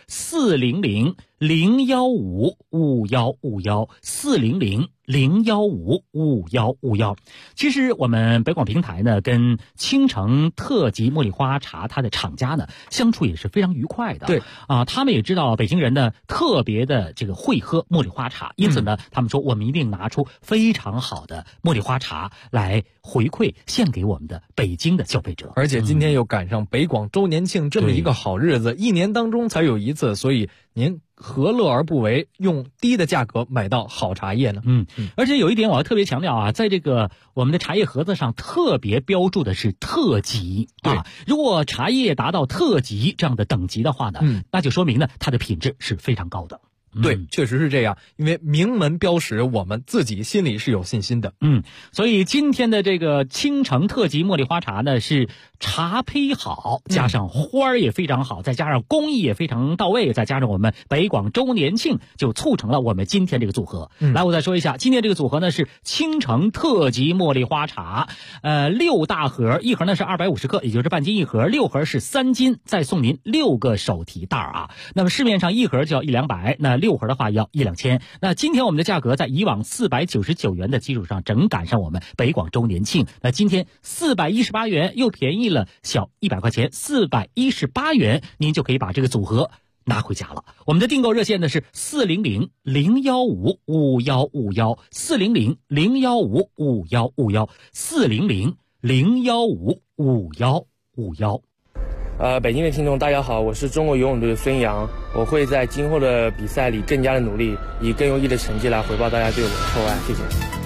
400-015-5151，400-015-5151。其实我们北广平台呢，跟青城特级茉莉花茶它的厂家呢相处也是非常愉快的。 对啊，他们也知道北京人呢特别的这个会喝茉莉花茶，因此呢，他们说我们一定拿出非常好的茉莉花茶来回馈献给我们的北京的消费者。 而且今天又赶上北广周年庆这么一个好日子，一年当中才有一次，所以您何乐而不为，用低的价格买到好茶叶呢？ 而且有一点我要特别强调啊，在这个我们的茶叶盒子上特别标注的是特级啊。如果茶叶达到特级这样的等级的话呢，那就说明呢它的品质是非常高的。 对，确实是这样，因为名门标识，我们自己心里是有信心的。 所以今天的这个青城特级茉莉花茶呢，是茶胚好，加上花儿也非常好，再加上工艺也非常到位，再加上我们北广周年庆，就促成了我们今天这个组合。来，我再说一下，今天这个组合呢是青城特级茉莉花茶，6大盒，1盒呢是250克，也就是半斤1盒，6盒是3斤，再送您6个手提袋啊。那么市面上1盒就要100-200，那6盒的话要1-2000。那今天我们的价格在以往499元的基础上，正赶上我们北广周年庆。那今天418元，又便宜了小100块钱，418元您就可以把这个组合拿回家了。我们的订购热线呢是400-015-5151，400-015-5151，400-015-5151。 北京的听众大家好，我是中国游泳队的孙杨，我会在今后的比赛里更加的努力，以更优异的成绩来回报大家对我的厚爱，谢谢。